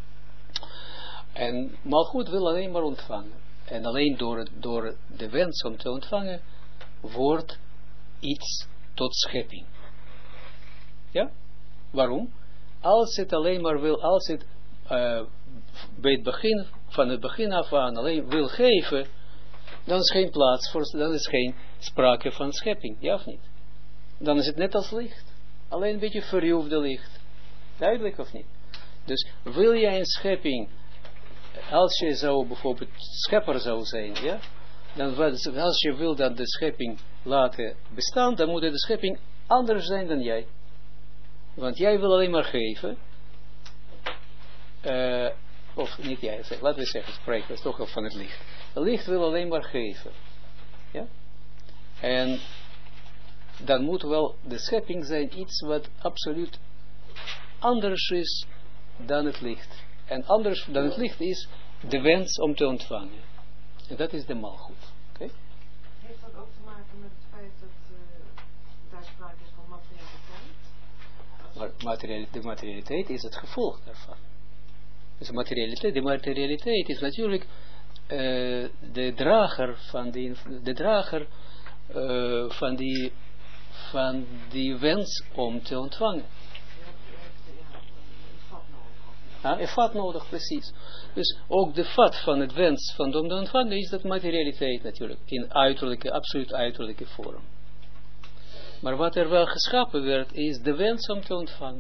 En malgoed wil alleen maar ontvangen. En alleen door de wens om te ontvangen, wordt iets tot schepping. Ja? Waarom? Als het alleen maar wil, als het bij het begin, van het begin af aan alleen wil geven, dan is geen plaats voor, dan is geen sprake van schepping, ja of niet? Dan is het net als licht. Alleen een beetje verjuwde licht. Duidelijk of niet? Dus wil jij een schepping, als je zou bijvoorbeeld schepper zou zijn, ja? Dan als je wil dat de schepping laten bestaan, dan moet de schepping anders zijn dan jij. Want jij wil alleen maar geven. Of niet jij, laten we zeggen, spreken we toch wel van het licht. Het licht wil alleen maar geven. Ja? En dan moet wel de schepping zijn iets wat absoluut anders is dan het licht. En anders dan het licht is de wens om te ontvangen. En dat is de malgoed. Okay? Heeft dat ook te maken met het feit dat daar sprake is van materialiteit? Maar de materialiteit is het gevolg daarvan. Dus de materialiteit is natuurlijk de drager van die wens om te ontvangen. Een vat nodig, precies. Dus ook de vat van het wens van om te ontvangen is dat materialiteit natuurlijk. In uiterlijke, absoluut uiterlijke vorm. Maar wat er wel geschapen werd, is de wens om te ontvangen.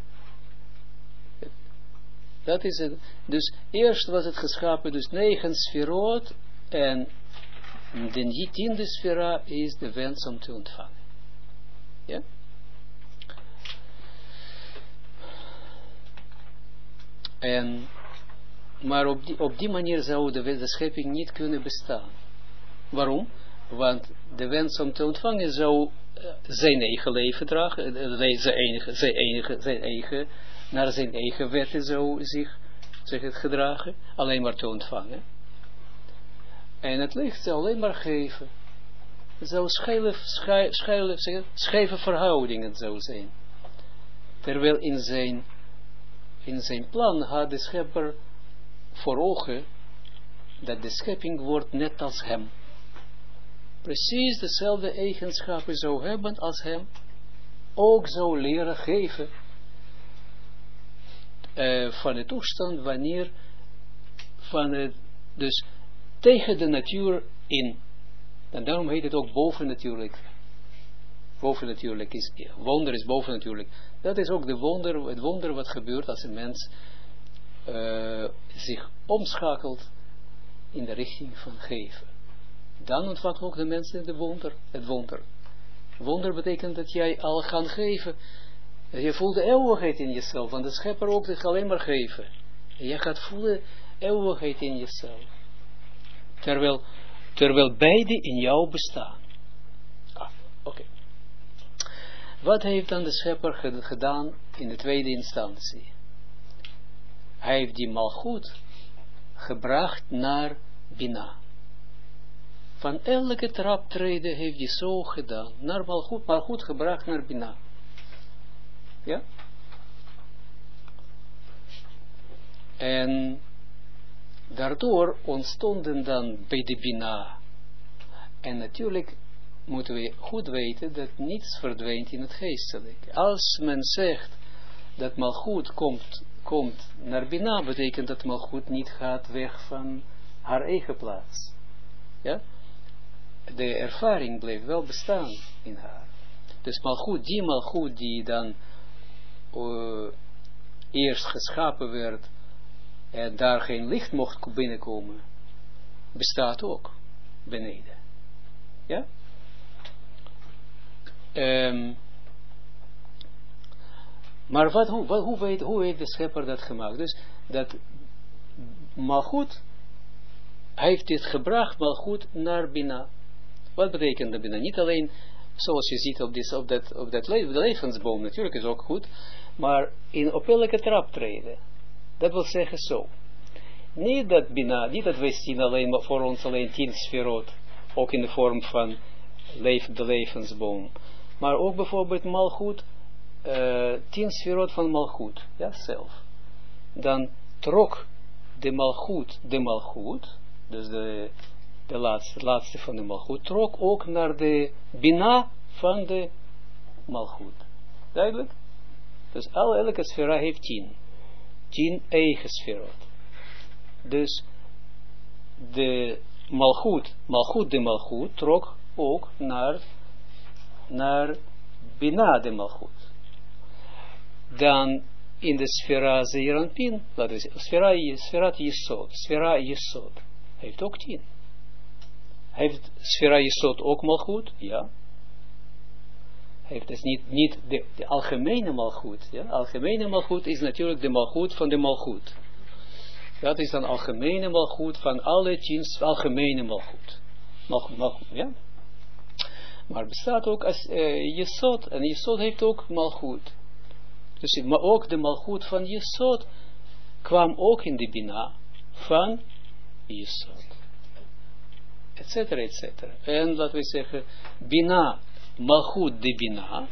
Dat is het. Dus eerst was het geschapen, dus 9 sferot, en de 10e sfera is de wens om te ontvangen. Ja? Maar op die manier zou de schepping niet kunnen bestaan. Waarom? Want de wens om te ontvangen zou zijn eigen leven dragen, naar zijn eigen wetten zou zich het gedragen, alleen maar te ontvangen. En het licht zou alleen maar geven. Het zou scheve verhoudingen zou zijn. Terwijl in zijn plan had de schepper voor ogen dat de schepping wordt net als hem. Precies dezelfde eigenschappen zou hebben als hem. Ook zou leren geven van de toestand wanneer dus tegen de natuur in. En daarom heet het ook bovennatuurlijk. Bovennatuurlijk is, wonder is bovennatuurlijk. Dat is ook het wonder wat gebeurt als een mens zich omschakelt in de richting van geven. Dan ontvangt ook de mensen het wonder. Wonder betekent dat jij al gaat geven. Je voelt de eeuwigheid in jezelf, want de schepper ook zich alleen maar geven. En je gaat voelen eeuwigheid in jezelf. Terwijl beide in jou bestaan. Oké. Wat heeft dan de schepper gedaan in de tweede instantie? Hij heeft die malgoed gebracht naar Bina. Van elke traptreden heeft hij zo gedaan. Naar malgoed gebracht naar Bina. Ja? En daardoor ontstonden dan bij de Bina. En natuurlijk moeten we goed weten dat niets verdwijnt in het geestelijke. Als men zegt dat malgoed komt naar Bina, betekent dat malgoed niet gaat weg van haar eigen plaats. Ja? De ervaring bleef wel bestaan in haar. Dus malgoed die dan eerst geschapen werd en daar geen licht mocht binnenkomen, bestaat ook beneden. Ja? Maar hoe heeft de schepper dat gemaakt? Dus dat malgoed, hij heeft dit gebracht, malgoed, naar Bina. Wat betekent dat Bina? Niet alleen, zoals je ziet op dat levensboom, natuurlijk is ook goed, maar op elke trap treden. Dat wil zeggen zo. Niet dat Bina, niet dat wij zien alleen voor ons alleen 10 sferot, ook in de vorm van de levensboom. Maar ook bijvoorbeeld malgoed, 10 sferot van malgoed, ja, zelf. Dan trok de malgoed, dus de laatste van de malgoed, trok ook naar de Bina van de malgoed. Duidelijk? Dus elke sfera heeft 10 eigen sferot. Dus de malgoed trok ook naar Bina de malgoed. Dan in de sfera Zeeranpin, laten we zeggen, sfera Yesod, heeft ook 10. Heeft sfera Yesod ook malgoed? Ja. Heeft dus niet de algemene malgoed. Ja? Algemene malgoed is natuurlijk de malgoed van de malgoed. Dat is dan algemene malgoed van alle 10 algemene malgoed. Malgoed, ja. Maar bestaat ook als Yesod, en Yesod heeft ook malgoed. Dus maar ook de malgoed van Yesod kwam ook in de Bina van Yesod. Etcetera, etcetera. En laten we zeggen, Bina, malgoed de Bina,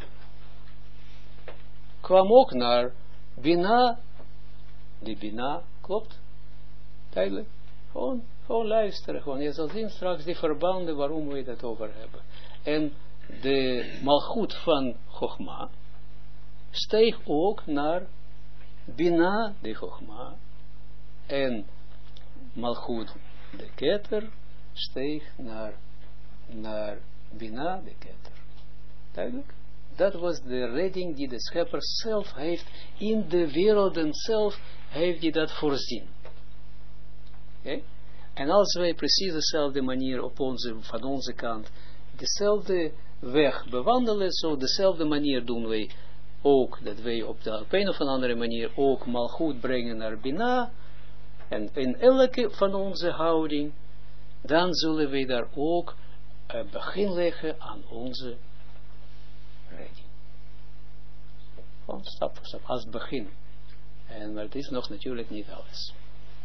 kwam ook naar Bina, de Bina, klopt? Duidelijk? Gewoon luisteren, gewoon. Je zal zien straks die verbanden waarom we dat over hebben. En de malgoed van Chogma steeg ook naar Bina, de Chogma, en Malchut, de Keter, steeg naar Bina, de Keter. Duidelijk? Dat was de redding die de schepper zelf heeft, in de werelden zelf heeft hij dat voorzien. Okay? En als wij precies dezelfde manier van onze kant, dezelfde weg bewandelen, zo dezelfde manier doen wij ook, dat wij op een of andere manier ook Malchut brengen naar Bina, en in elke van onze houding, dan zullen wij daar ook begin leggen aan onze redding. Gewoon stap voor stap, als begin. Maar het is nog natuurlijk niet alles.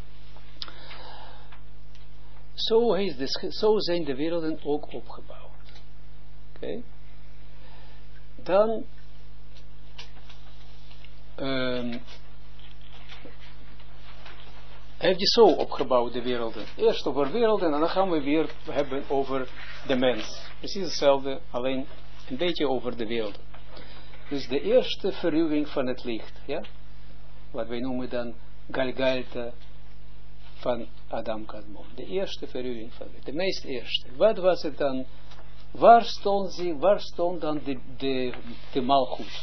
Zo zijn de werelden ook opgebouwd. Oké. Dan heeft hij zo opgebouwd de werelden. Eerst over werelden en dan gaan we weer hebben over de mens. Precies hetzelfde, alleen een beetje over de werelden. Dus de eerste verruwing van het licht, ja, wat wij noemen dan Galgalta van Adam Kadmon. De eerste verruwing van het licht, de meest eerste. Wat was het dan? Waar stond dan de Malchut?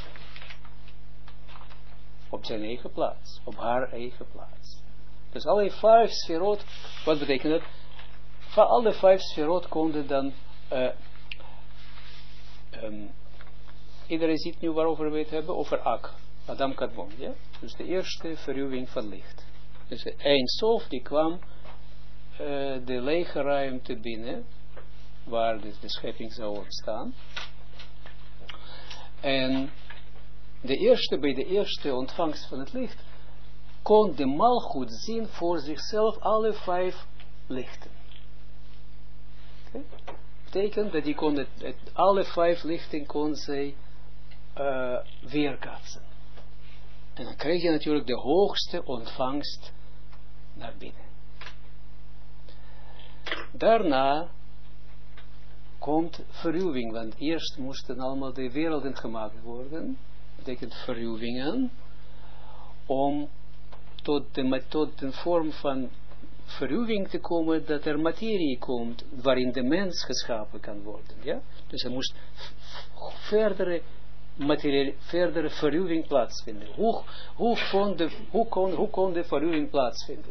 Op zijn eigen plaats, op haar eigen plaats. Dus alle 5 sferot, wat betekent dat? Van alle 5 sferot konden dan, iedereen ziet nu waarover we het hebben, over Adam Kadmon, ja? Dus de eerste verruwing van licht. Dus de Ein Sof, die kwam de lege ruimte binnen, waar dus de schepping zou ontstaan. En bij de eerste ontvangst van het licht, kon de Malchut zien voor zichzelf alle 5 lichten. Okay? Betekent dat die kon alle 5 lichten kon zij weerkaatsen. En dan kreeg je natuurlijk de hoogste ontvangst naar binnen. Daarna komt verruwing, want eerst moesten allemaal de werelden gemaakt worden. Dat betekent verruwingen, om tot een vorm van verruwing te komen, dat er materie komt, waarin de mens geschapen kan worden. Ja? Dus er moest verdere verruwing plaatsvinden. Hoe kon de verruwing plaatsvinden?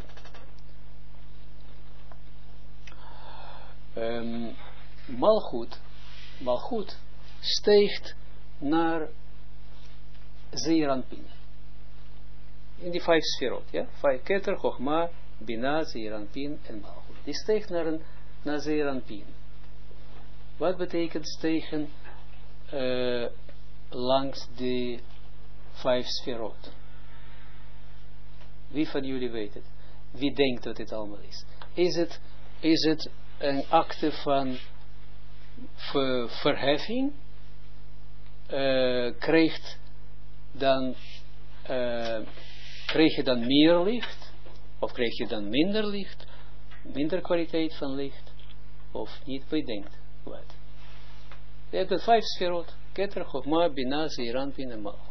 Malchut steegt naar Zeeranpin. In die 5 sferot, ja? 5 Keter, Chochma, Bina, Zeeranpin en Malchut. Die steegt naar Zeeranpin. Wat betekent stegen langs de 5 sferot? Wie van jullie weet het? Wie denkt dat het allemaal is? Is het een acte van verheffing? Krijg je dan meer licht? Of krijg je dan minder licht? Minder kwaliteit van licht? Of niet? Wie denkt wat? Je hebt het 5 sferot. Keter, Chochma, Bina, Zeeranpin en Malchut.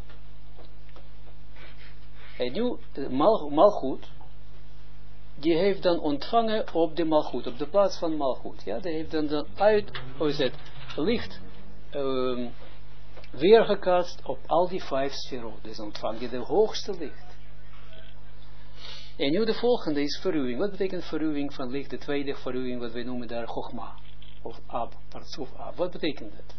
En nu, Malchut, die heeft dan ontvangen op de Malchut, op de plaats van Malchut. Ja, die heeft dan licht weergekaatst op al die 5 sferot. Dus ontvang je de hoogste licht. En nu de volgende is verruwing. Wat betekent verruwing van licht? De tweede verruwing, wat wij noemen daar Chochma. Of Ab, Partsuf Ab. Wat betekent dat?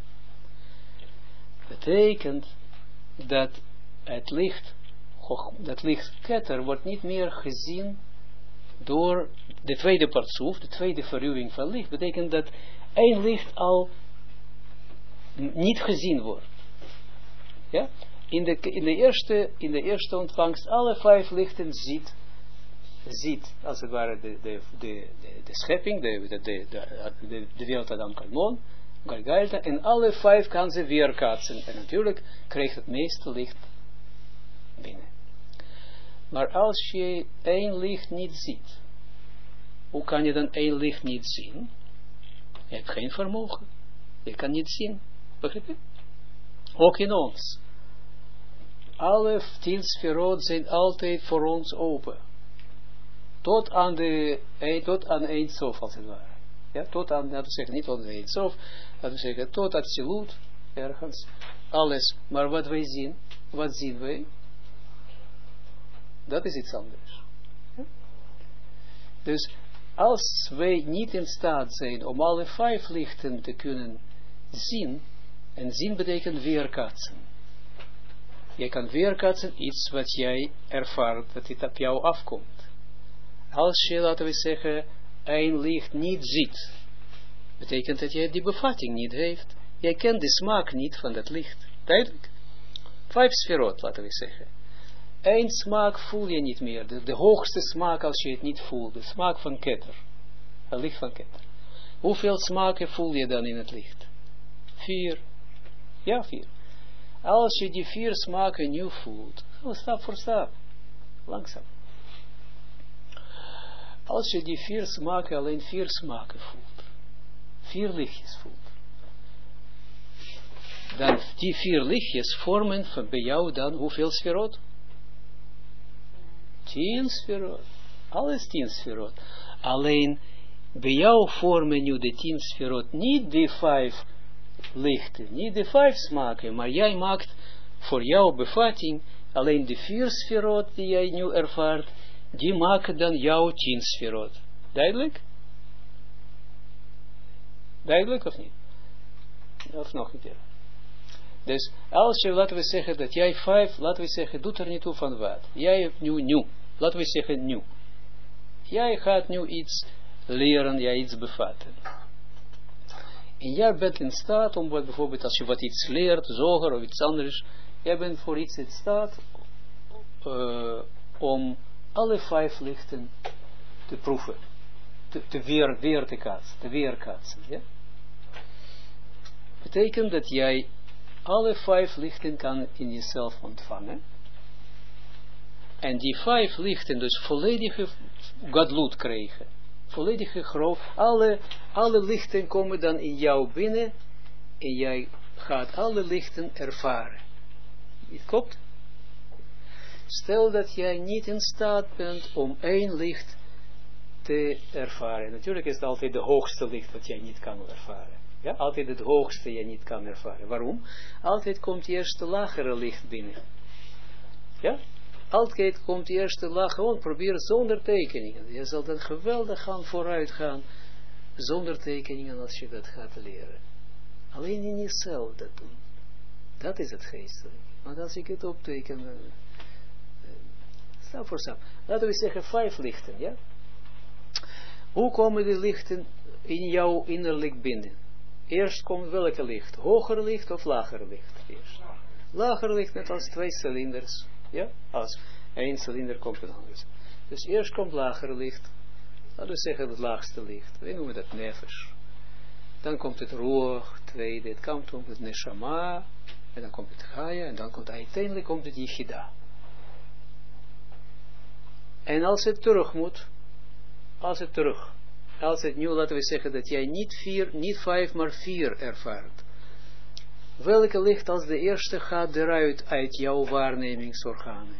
Betekent dat het licht, dat licht Keter, wordt niet meer gezien door de tweede Partsuf, de tweede verruwing van licht. Betekent dat één licht al niet gezien wordt. Ja? In de eerste ontvangst, alle 5 lichten ziet als het ware de schepping, de wereld Adam Kadmon, Galgalta, en alle 5 kan ze weerkaatsen. En natuurlijk krijgt het meeste licht binnen. Maar als je 1 licht niet ziet, hoe kan je dan 1 licht niet zien? Je hebt geen vermogen. Je kan niet zien. Begrijp je? Ook in ons. alle 10 sferot zijn altijd voor ons open. Tot aan Ein Sof, als het ware. Ja, tot aan, laten we zeggen, niet tot aan Ein Sof, laten we zeggen, tot Atsilut, ergens, alles. Maar wat wij zien, wat zien wij? Dat is iets anders. Ja? Dus, als wij niet in staat zijn om alle 5 lichten te kunnen zien, en zien betekent weerkaatsen. Je kan weerkaatsen iets wat jij ervaart, dat het op jou afkomt. Als je, laten we zeggen, een licht niet ziet, betekent dat jij die bevatting niet heeft. Jij kent de smaak niet van dat licht. Duidelijk. 5 sferot, laten we zeggen. 1 smaak voel je niet meer. De hoogste smaak als je het niet voelt. De smaak van Keter. Het licht van Keter. Hoeveel smaken voel je dan in het licht? 4. Ja, 4. Als je die 4 smaken nu voelt, stap voor stap. Langzaam. Als je die 4 smaken, alleen 4 smaken voelt. 4 lichtjes voelt. Dan die 4 lichtjes vormen van bij jou dan hoeveel sferot? 10 sferot. Alles 10 sferot. Alleen bij jou vormen nu de 10 sferot niet die 5 lichten, niet de 5 smaken, maar jij maakt voor jouw bevatting alleen de 4 sferot die jij nu ervaart, die maken dan jouw 10 sferot. Duidelijk? Duidelijk of niet? Of nog een keer? Dus als je, laten we zeggen dat jij 5, laten we zeggen, doet er niet toe van wat. Jij hebt nu, laten we zeggen nu. Jij gaat nu iets leren, jij iets bevatten. En jij bent in staat om, bijvoorbeeld als je wat iets leert, zoger of iets anders, jij bent voor iets in staat om alle 5 lichten te proeven, te weerkaatsen. Ja? Betekent dat jij alle 5 lichten kan in jezelf ontvangen. En die 5 lichten dus volledige gadlut krijgen. Volledige groot. Alle lichten komen dan in jou binnen. En jij gaat alle lichten ervaren. Het klopt? Stel dat jij niet in staat bent om 1 licht te ervaren. Natuurlijk is het altijd de hoogste licht wat jij niet kan ervaren. Ja, altijd het hoogste je niet kan ervaren. Waarom? Altijd komt eerst de lagere licht binnen. Ja? Altijd komt eerst de laag. Gewoon probeer zonder tekeningen. Je zal dan geweldig gaan vooruit gaan. Zonder tekeningen als je dat gaat leren. Alleen in jezelf dat doen. Dat is het geestelijk. Want als ik het opteken, stap voor stap. Laten we zeggen 5 lichten. Ja? Hoe komen die lichten in jouw innerlijk binnen? Eerst komt welke licht? Hoger licht of lager licht? Eerst. Lager licht net als 2 cilinders. Ja? Als 1 cilinder komt een anders. Dus eerst komt lager licht. Laten we zeggen het laagste licht. We noemen dat nefesh. Dan komt het roog, tweede. Het komt het neshama. En dan komt het chaya. En dan komt uiteindelijk komt het yichida. En als het terug moet. Als het nu, laten we zeggen dat jij niet 5, maar 4 ervaart. Welke licht als de eerste gaat eruit uit jouw waarnemingsorganen?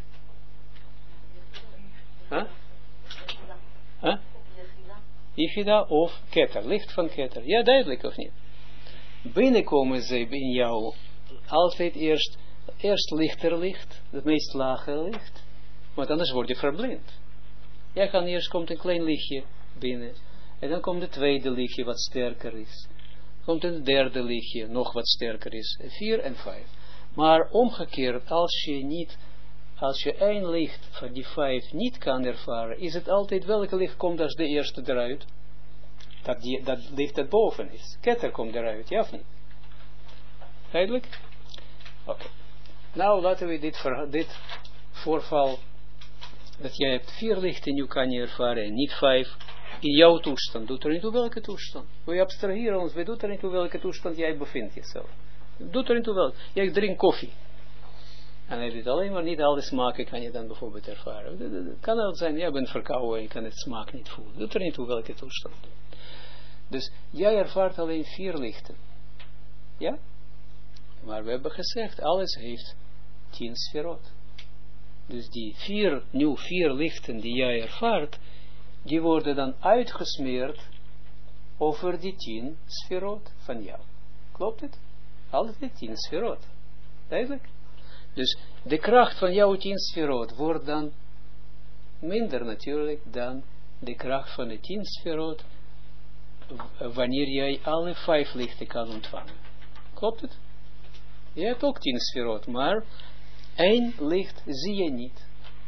Yichida of Keter, licht van Keter. Ja, duidelijk of niet? Binnenkomen ze in jou altijd eerst lichter licht, het meest lage licht, want anders word je verblind. Jij kan eerst komt een klein lichtje binnen. En dan komt het tweede lichtje wat sterker is. Komt een derde lichtje nog wat sterker is. 4 en 5. Maar omgekeerd, als je 1 licht van die 5 niet kan ervaren, is het altijd welke licht komt als de eerste eruit? Dat licht dat boven is. Keter komt eruit, ja of niet? Duidelijk? Oké. Nou laten we dit voorval, dat jij hebt 4 lichten, nu kan je ervaren en niet 5. In jouw toestand, doet er niet toe welke toestand. We abstraheren ons, we doen er niet toe welke toestand jij bevindt jezelf. Doet er niet toe welke. Jij drinkt koffie. En hij doet alleen maar niet alle smaken kan je dan bijvoorbeeld ervaren. Het kan wel zijn, jij bent verkouden en je kan het smaak niet voelen. Doet er niet toe welke toestand. Dus jij ervaart alleen 4 lichten. Ja? Maar we hebben gezegd, alles heeft 10 sferot. Dus die vier lichten die jij ervaart, die worden dan uitgesmeerd over die 10 sferot van jou. Klopt het? Altijd 10 sferot. Duidelijk? Dus de kracht van jouw 10 sferot wordt dan minder natuurlijk dan de kracht van de 10 sferot wanneer jij alle 5 lichten kan ontvangen. Klopt het? Je hebt ook 10 sferot, maar 1 licht zie je niet.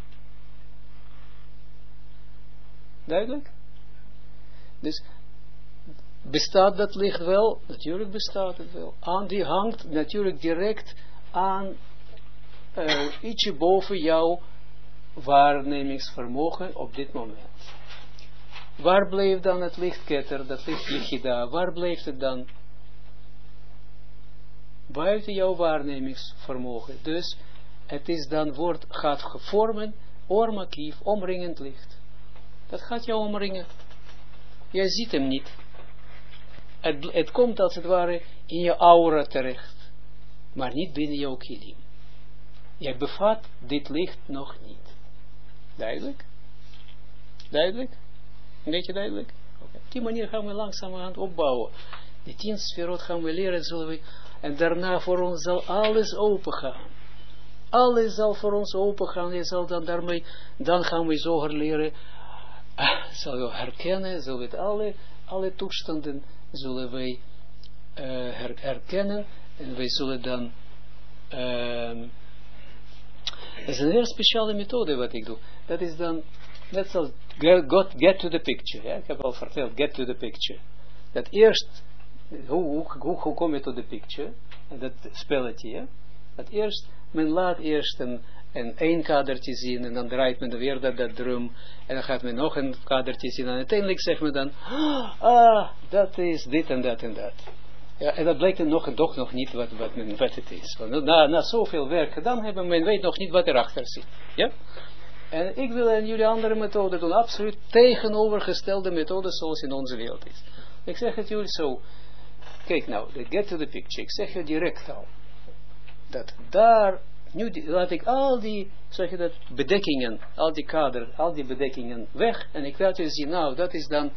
Duidelijk? Dus bestaat dat licht wel? Natuurlijk bestaat het wel. Die hangt natuurlijk direct aan ietsje boven jouw waarnemingsvermogen op dit moment. Waar bleef dan het lichtketter, dat lichtje daar, waar bleef het dan? Buiten jouw waarnemingsvermogen. Dus het is dan gaat gevormen, oormakief, omringend licht. Dat gaat jou omringen. Jij ziet hem niet. Het komt als het ware in je aura terecht, maar niet binnen jouw kilim. Jij bevat dit licht nog niet. Duidelijk? Duidelijk? Een beetje duidelijk? Okay. Op die manier gaan we langzamerhand opbouwen. Die 10 sferot gaan we leren, zullen we, en daarna voor ons zal alles open gaan. Alles zal voor ons open gaan. Je zal dan daarmee, dan gaan we zoger leren, zal je herkennen, zullen we alle toestanden zullen wij herkennen, en wij zullen dan dat is een heel speciale methode wat ik doe. Dat is dan, net zoals get to the picture. Ja? Ik heb al verteld, get to the picture. Dat eerst, hoe kom je to the picture? Dat spelletje, ja? Dat eerst, men laat eerst een kadertje zien, en dan draait men weer dat drum, en dan gaat men nog een kadertje zien, en uiteindelijk zegt men dan, dat is dit en dat en dat. Ja, en dat blijkt dan toch nog niet wat het is. Want na zoveel werk gedaan hebben, men weet nog niet wat erachter zit. Ja? En ik wil aan jullie andere methode doen, absoluut tegenovergestelde methode zoals in onze wereld is. Ik zeg het jullie zo, kijk nou, get to the picture, ik zeg je direct al, dat daar, nu laat ik al die, zeg je dat, bedekkingen, al die kader, al die bedekkingen weg, en ik laat je zien, nou, dat is dan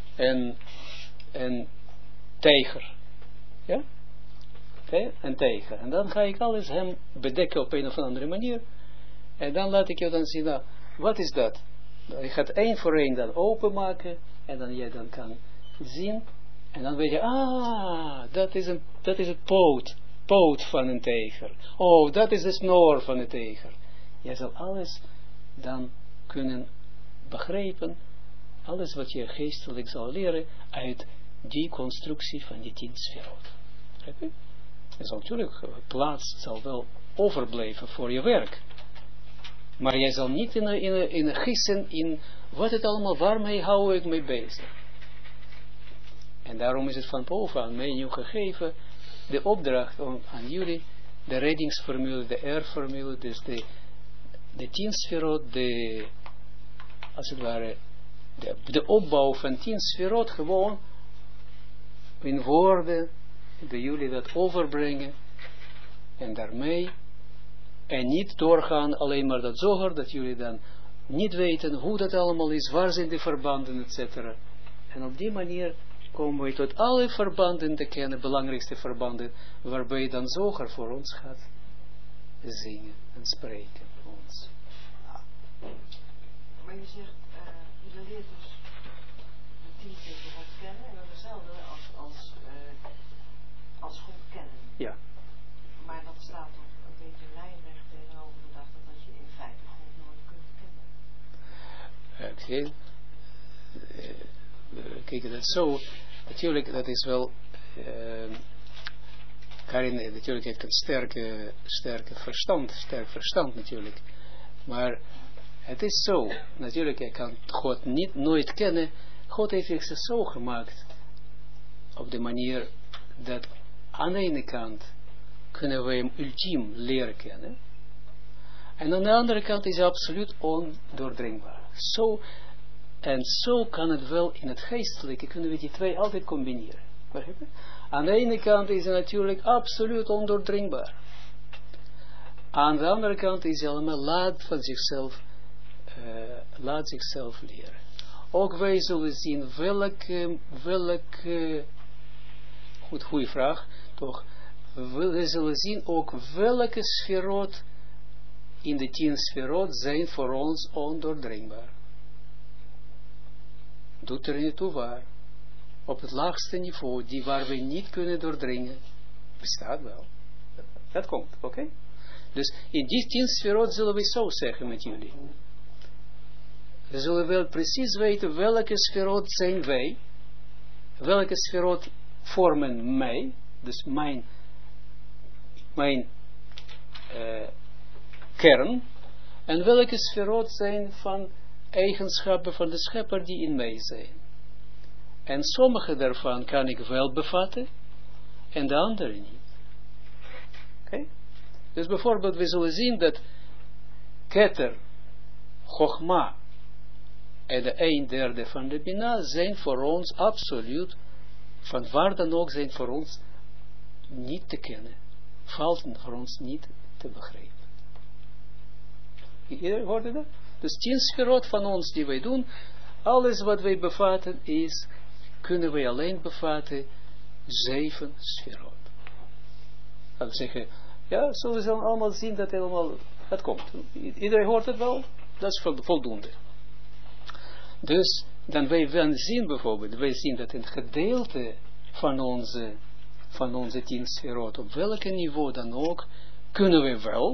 een tijger. Ja? Okay? Een tijger. En dan ga ik alles hem bedekken op een of andere manier. En dan laat ik je dan zien, nou, wat is dat? Je gaat één voor één dan openmaken. En dan jij dan kan zien. En dan weet je, dat is het poot van een tijger. Oh, dat is de snor van een tijger. Jij zal alles dan kunnen begrijpen. Alles wat je geestelijk zal leren uit die constructie van die 10 sferot. Er zal natuurlijk plaats zal wel overblijven voor je werk. Maar jij zal niet in gissen in wat het allemaal, waarmee hou ik mee bezig. En daarom is het van bovenaan mij nu gegeven, de opdracht om aan jullie, de reddingsformule, de R-formule, dus de 10 sferot, als het ware, de opbouw van 10 sferot gewoon in woorden, dat jullie dat overbrengen en daarmee, en niet doorgaan alleen maar dat zoger, dat jullie dan niet weten hoe dat allemaal is, waar zijn de verbanden, etc. En op die manier komen we tot alle verbanden te kennen, belangrijkste verbanden, waarbij dan zoger voor ons gaat zingen en spreken voor ons. Maar je zegt, je leert dus de 10 sferot kennen en dan hetzelfde als goed kennen. Ja. Maar dat staat toch een beetje lijnrecht tegenover de dag dat je in feite God nooit kunt kennen. Kijk, dat zo, natuurlijk, dat is wel, Karin natuurlijk heeft een sterk verstand natuurlijk, maar het is zo, natuurlijk, je kan God nooit kennen. God heeft zich zo gemaakt, op de manier dat aan de ene kant kunnen we hem ultiem leren kennen, en aan de andere kant is hij absoluut ondoordringbaar. Zo kan het wel in het geestelijke, kunnen we die twee altijd combineren. Begrijp je? Aan de ene kant is hij natuurlijk absoluut ondoordringbaar. Aan de andere kant is hij allemaal laat zichzelf leren. Ook wij zullen zien goede vraag, toch, we zullen zien ook welke sferot in de 10 sferot zijn voor ons ondoordringbaar. Doet er niet toe waar. Op het laagste niveau, die waar we niet kunnen doordringen, bestaat wel. Dat komt, oké? Dus in die 10 sferot zullen we zo zeggen met jullie. We zullen wel precies weten welke sferot zijn wij, welke sferot vormen mij, dus mijn kern, en welke sferot zijn van eigenschappen van de schepper die in mij zijn. En sommige daarvan kan ik wel bevatten, en de andere niet. Oké? Dus bijvoorbeeld, we zullen zien dat Keter, Chogma en de 1/3 van de Bina zijn voor ons absoluut, van waar dan ook, zijn voor ons niet te kennen. Valt voor ons niet te begrijpen. Iedereen hoorde dat? Dus 10 sferot van ons die wij doen, alles wat wij bevatten is, kunnen wij alleen bevatten 7 sferot. Dat zeggen, ja, zullen we allemaal zien dat het komt. Iedereen hoort het wel? Dat is voldoende. Dus, dan wij zien bijvoorbeeld, wij zien dat een gedeelte van onze 10 sferot, op welke niveau dan ook, kunnen we wel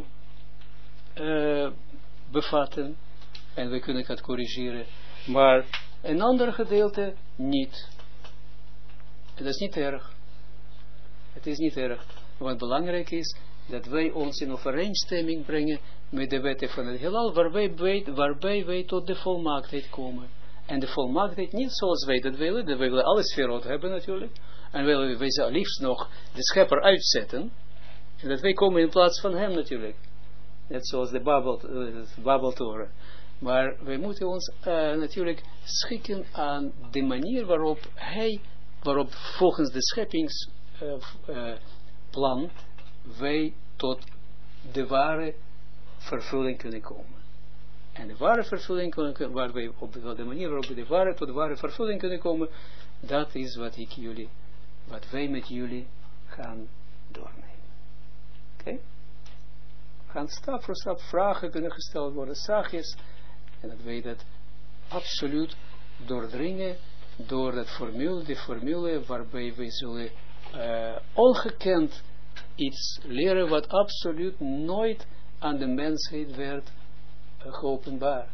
bevatten, en we kunnen het corrigeren, maar een ander gedeelte niet. En dat is niet erg. Het is niet erg. Wat belangrijk is, dat wij ons in overeenstemming brengen met de wetten van het heelal, waarbij wij tot de volmaaktheid komen. En de volmaaktheid niet zoals wij dat willen alle sferot hebben natuurlijk, en willen wij liefst nog de schepper uitzetten, en dat wij komen in plaats van hem natuurlijk. Net zoals de Babeltoren. Maar wij moeten ons natuurlijk schikken aan de manier waarop volgens de scheppingsplan wij tot de ware vervulling kunnen komen. En de ware vervulling, waar wij op de manier waarop we tot de ware vervulling kunnen komen, dat is wat wij met jullie gaan doornemen. Oké? Gaan stap voor stap vragen kunnen gesteld worden, zachtjes, en dat wij dat absoluut doordringen door de formule waarbij wij zullen ongekend iets leren wat absoluut nooit aan de mensheid werd geopenbaar.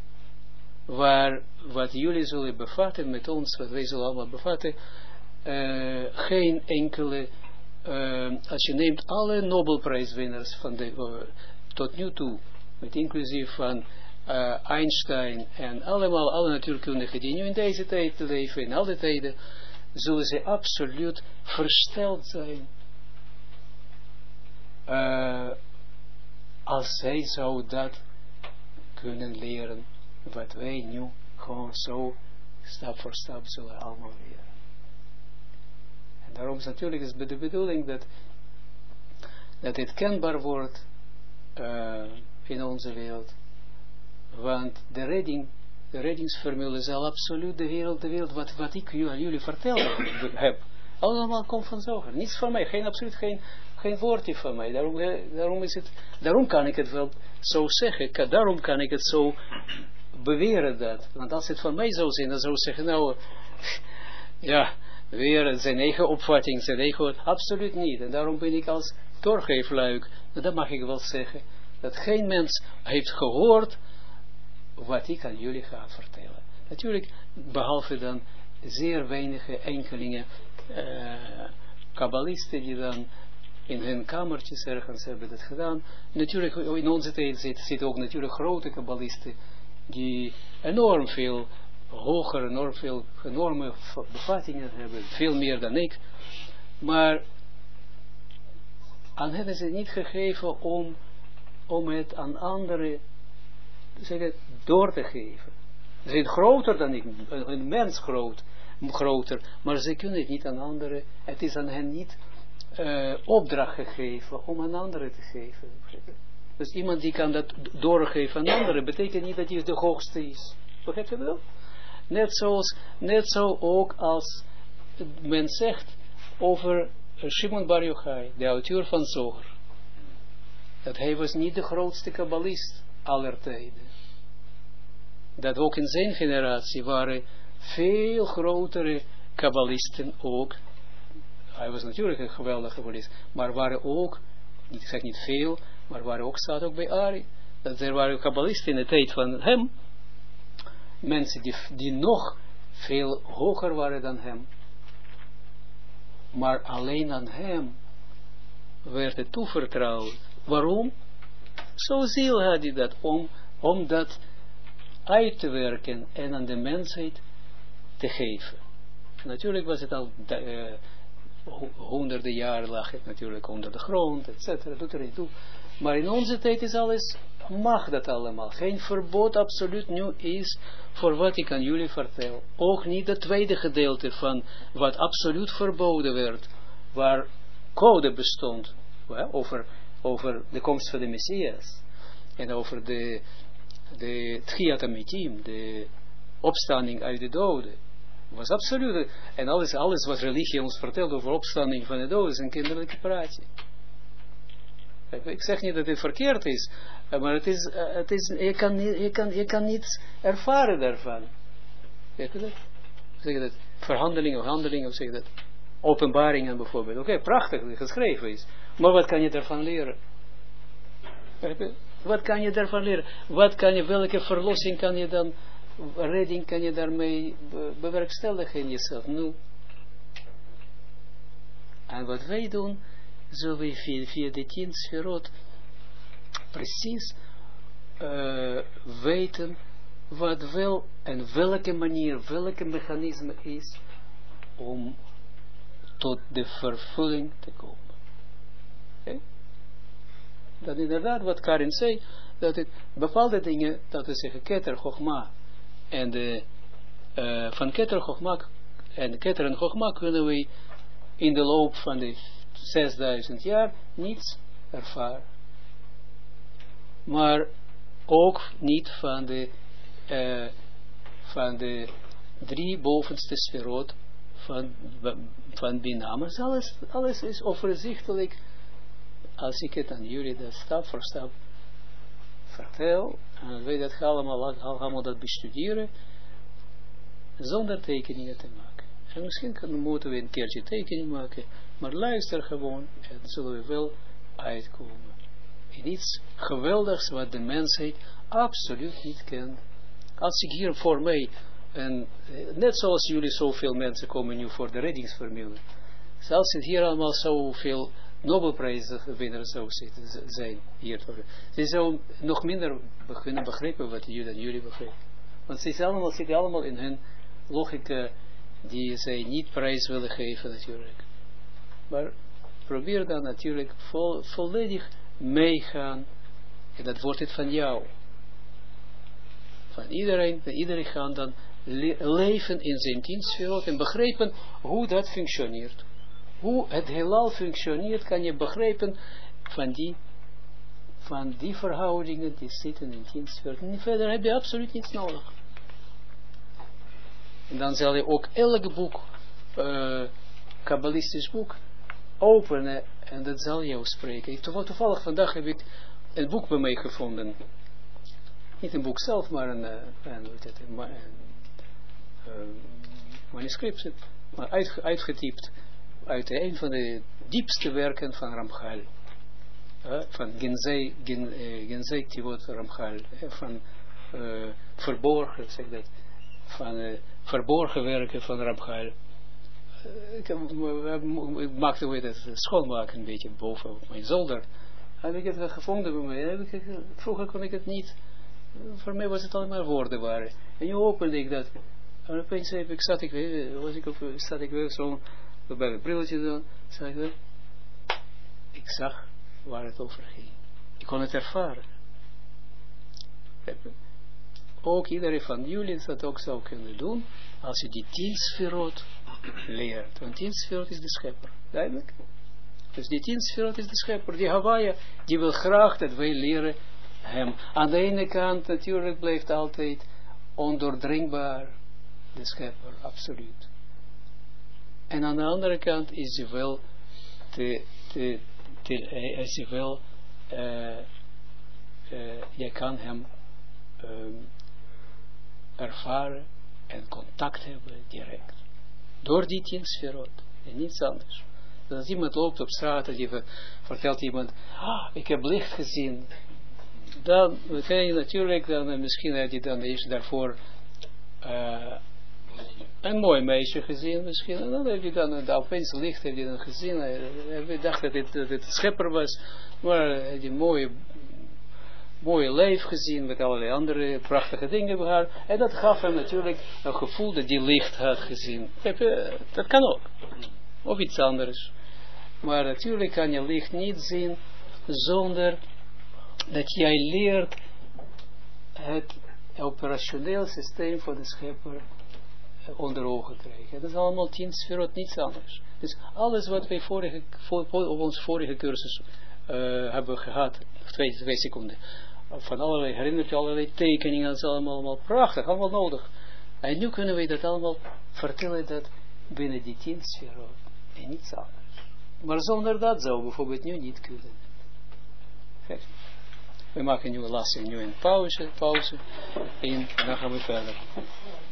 Wat jullie zullen bevatten met ons, wat wij zullen allemaal bevatten, geen enkele, als je neemt alle Nobelprijswinnaars van tot nu toe, met inclusief van Einstein en alle natuurkundigen die nu in deze tijd leven, in alle tijden, zullen ze absoluut versteld zijn als zij zou dat kunnen leren, wat wij nu gewoon zo stap voor stap zullen allemaal leren. En daarom is natuurlijk de bedoeling dat dit kenbaar wordt in onze wereld, want de reddingsformule zal absoluut de wereld wat ik aan jullie vertellen heb, allemaal komt van Zoger, niets van mij, geen woordje van mij, daarom kan ik het wel zo zeggen, daarom kan ik het zo beweren dat, want als het van mij zou zijn, dan zou ik zeggen, nou, ja, weer zijn eigen opvatting, zijn eigen, absoluut niet, en daarom ben ik als doorgeefluik, dat mag ik wel zeggen, dat geen mens heeft gehoord wat ik aan jullie ga vertellen. Natuurlijk, behalve dan zeer weinige enkelingen kabbalisten die dan in hun kamertjes ergens hebben dat gedaan. Natuurlijk, in onze tijd zitten ook natuurlijk grote kabbalisten die enorm veel hoger, enorme bevattingen hebben, veel meer dan ik. Maar aan hen is het niet gegeven om het aan anderen door te geven. Ze zijn groter dan ik, een mens groter, maar ze kunnen het niet aan anderen, het is aan hen niet opdracht gegeven om aan anderen te geven. Dus iemand die kan dat doorgeven aan anderen, betekent niet dat hij de hoogste is. Begrijp je wel? Net zo ook als men zegt over Shimon Bar Yochai, de auteur van Zohar. Dat hij was niet de grootste kabbalist aller tijden. Dat ook in zijn generatie waren veel grotere kabbalisten ook. Hij was natuurlijk een geweldige kabbalist, maar waren ook, ik zeg niet veel, maar waren ook, staat ook bij Ari, dat er waren kabbalisten in de tijd van hem, mensen die nog veel hoger waren dan hem, maar alleen aan hem werd het toevertrouwd. Waarom? Zo ziel had hij dat, om dat uit te werken en aan de mensheid te geven. Natuurlijk was het al honderden jaren lag het natuurlijk onder de grond, etc. Doet er niet toe. Maar in onze tijd is alles, mag dat allemaal. Geen verbod absoluut nu is voor wat ik aan jullie vertel. Ook niet het tweede gedeelte van wat absoluut verboden werd, waar code bestond, over de komst van de Messias en over de Tchiat Amitim, de opstanding uit de doden. Was absoluut, en alles wat religie ons vertelt over opstanding van de doden is een kinderlijke praatje. Ik zeg niet dat het verkeerd is, maar je kan niets ervaren daarvan. Zeg je dat? Zeg je dat? Handelingen, of zeg je dat? Openbaringen bijvoorbeeld. Oké, prachtig dat het geschreven is. Maar wat kan je daarvan leren? Wat kan je daarvan leren? Welke verlossing kan je dan, redding kan je daarmee bewerkstelligen in jezelf? Nu. En wat wij doen, zullen we via de 10 sferot precies weten wat wel en welke manier, welke mechanisme is om tot de vervulling te komen. Okay? Dat inderdaad wat Karin zei, dat het bepaalde dingen, dat we zeggen Keter, Chogma en van Keter, Chogma en Keter en Chogma kunnen we in de loop van de 6000 jaar niets ervaren. Maar ook niet van de 3 bovenste sferot van Bina. Maar alles is overzichtelijk als ik het aan jullie dat stap voor stap vertel. En wij dat allemaal dat bestuderen zonder tekeningen te maken. En misschien moeten we een keertje tekening maken, maar luister gewoon en zullen we wel uitkomen. In iets geweldigs wat de mensheid absoluut niet kent. Als ik hier voor mij, en net zoals jullie zoveel mensen komen nu voor de reddingsformule, zelfs het hier allemaal zoveel Nobelprijzen winnaars zou zijn hier. Ze zouden nog minder kunnen begrijpen wat jullie begrijpen. Want ze zitten allemaal in hun logica die zij niet prijs willen geven natuurlijk. Maar probeer dan natuurlijk volledig meegaan. En dat wordt het van jou. Van iedereen gaan dan leven in zijn 10 sferot en begrijpen hoe dat functioneert. Hoe het heelal functioneert kan je begrijpen van die verhoudingen die zitten in 10 sferot. En verder heb je absoluut niets nodig. En dan zal je ook elk boek, kabbalistisch boek, openen en dat zal jou spreken. Toevallig vandaag heb ik een boek bij mij gevonden. Niet een boek zelf, maar een manuscript, maar uitgetypt uit een van de diepste werken van Ramchal. Van Genzei Tivot Ramchal. Van verborgen, zeg dat. Van verborgen werken van Ramchal. Ik maakte het schoonmaken een beetje boven op mijn zolder. Heb ik het gevonden bij mij. Vroeger kon ik het niet. Voor mij was het allemaal woorden waren. En nu opende ik dat. En opeens zat ik weer zo bij mijn brilletje dan. Ik zag waar het over ging. Ik kon het ervaren. Ook iedereen van jullie dat ook zou kunnen doen, als je die 10 sferot leert. Want 10 sferot is de schepper. Duidelijk? Dus die 10 sferot is de schepper. Die Hawaii, die wil graag dat wij leren hem. Aan de ene kant natuurlijk blijft altijd ondoordringbaar de schepper, absoluut. En aan de andere kant is hij wel je kan hem ervaren en contact hebben direct. Door die 10 sferot en niets anders. Dus als iemand loopt op straat en vertelt iemand, ik heb licht gezien, dan kan je natuurlijk, dan, misschien heb je dan eerst daarvoor een mooi meisje gezien misschien, en dan heb je dan opeens licht heb je dan gezien, je dacht dat het schepper was, maar heb je mooie lijf gezien, met allerlei andere prachtige dingen bij haar, en dat gaf hem natuurlijk een gevoel dat hij licht had gezien. Dat kan ook. Of iets anders. Maar natuurlijk kan je licht niet zien zonder dat jij leert het operationeel systeem van de schepper onder ogen krijgen. Dat is allemaal 10 sferot, niets anders. Dus alles wat wij op ons vorige cursus hebben gehad, 2 seconden, van allerlei, herinnert je allerlei tekeningen, dat is allemaal prachtig, allemaal nodig. En nu kunnen we dat allemaal vertellen dat binnen die 10 sferot en niets anders. Maar zonder dat zou bijvoorbeeld nu niet kunnen. Kijk. We maken nu een pauze en dan gaan we verder.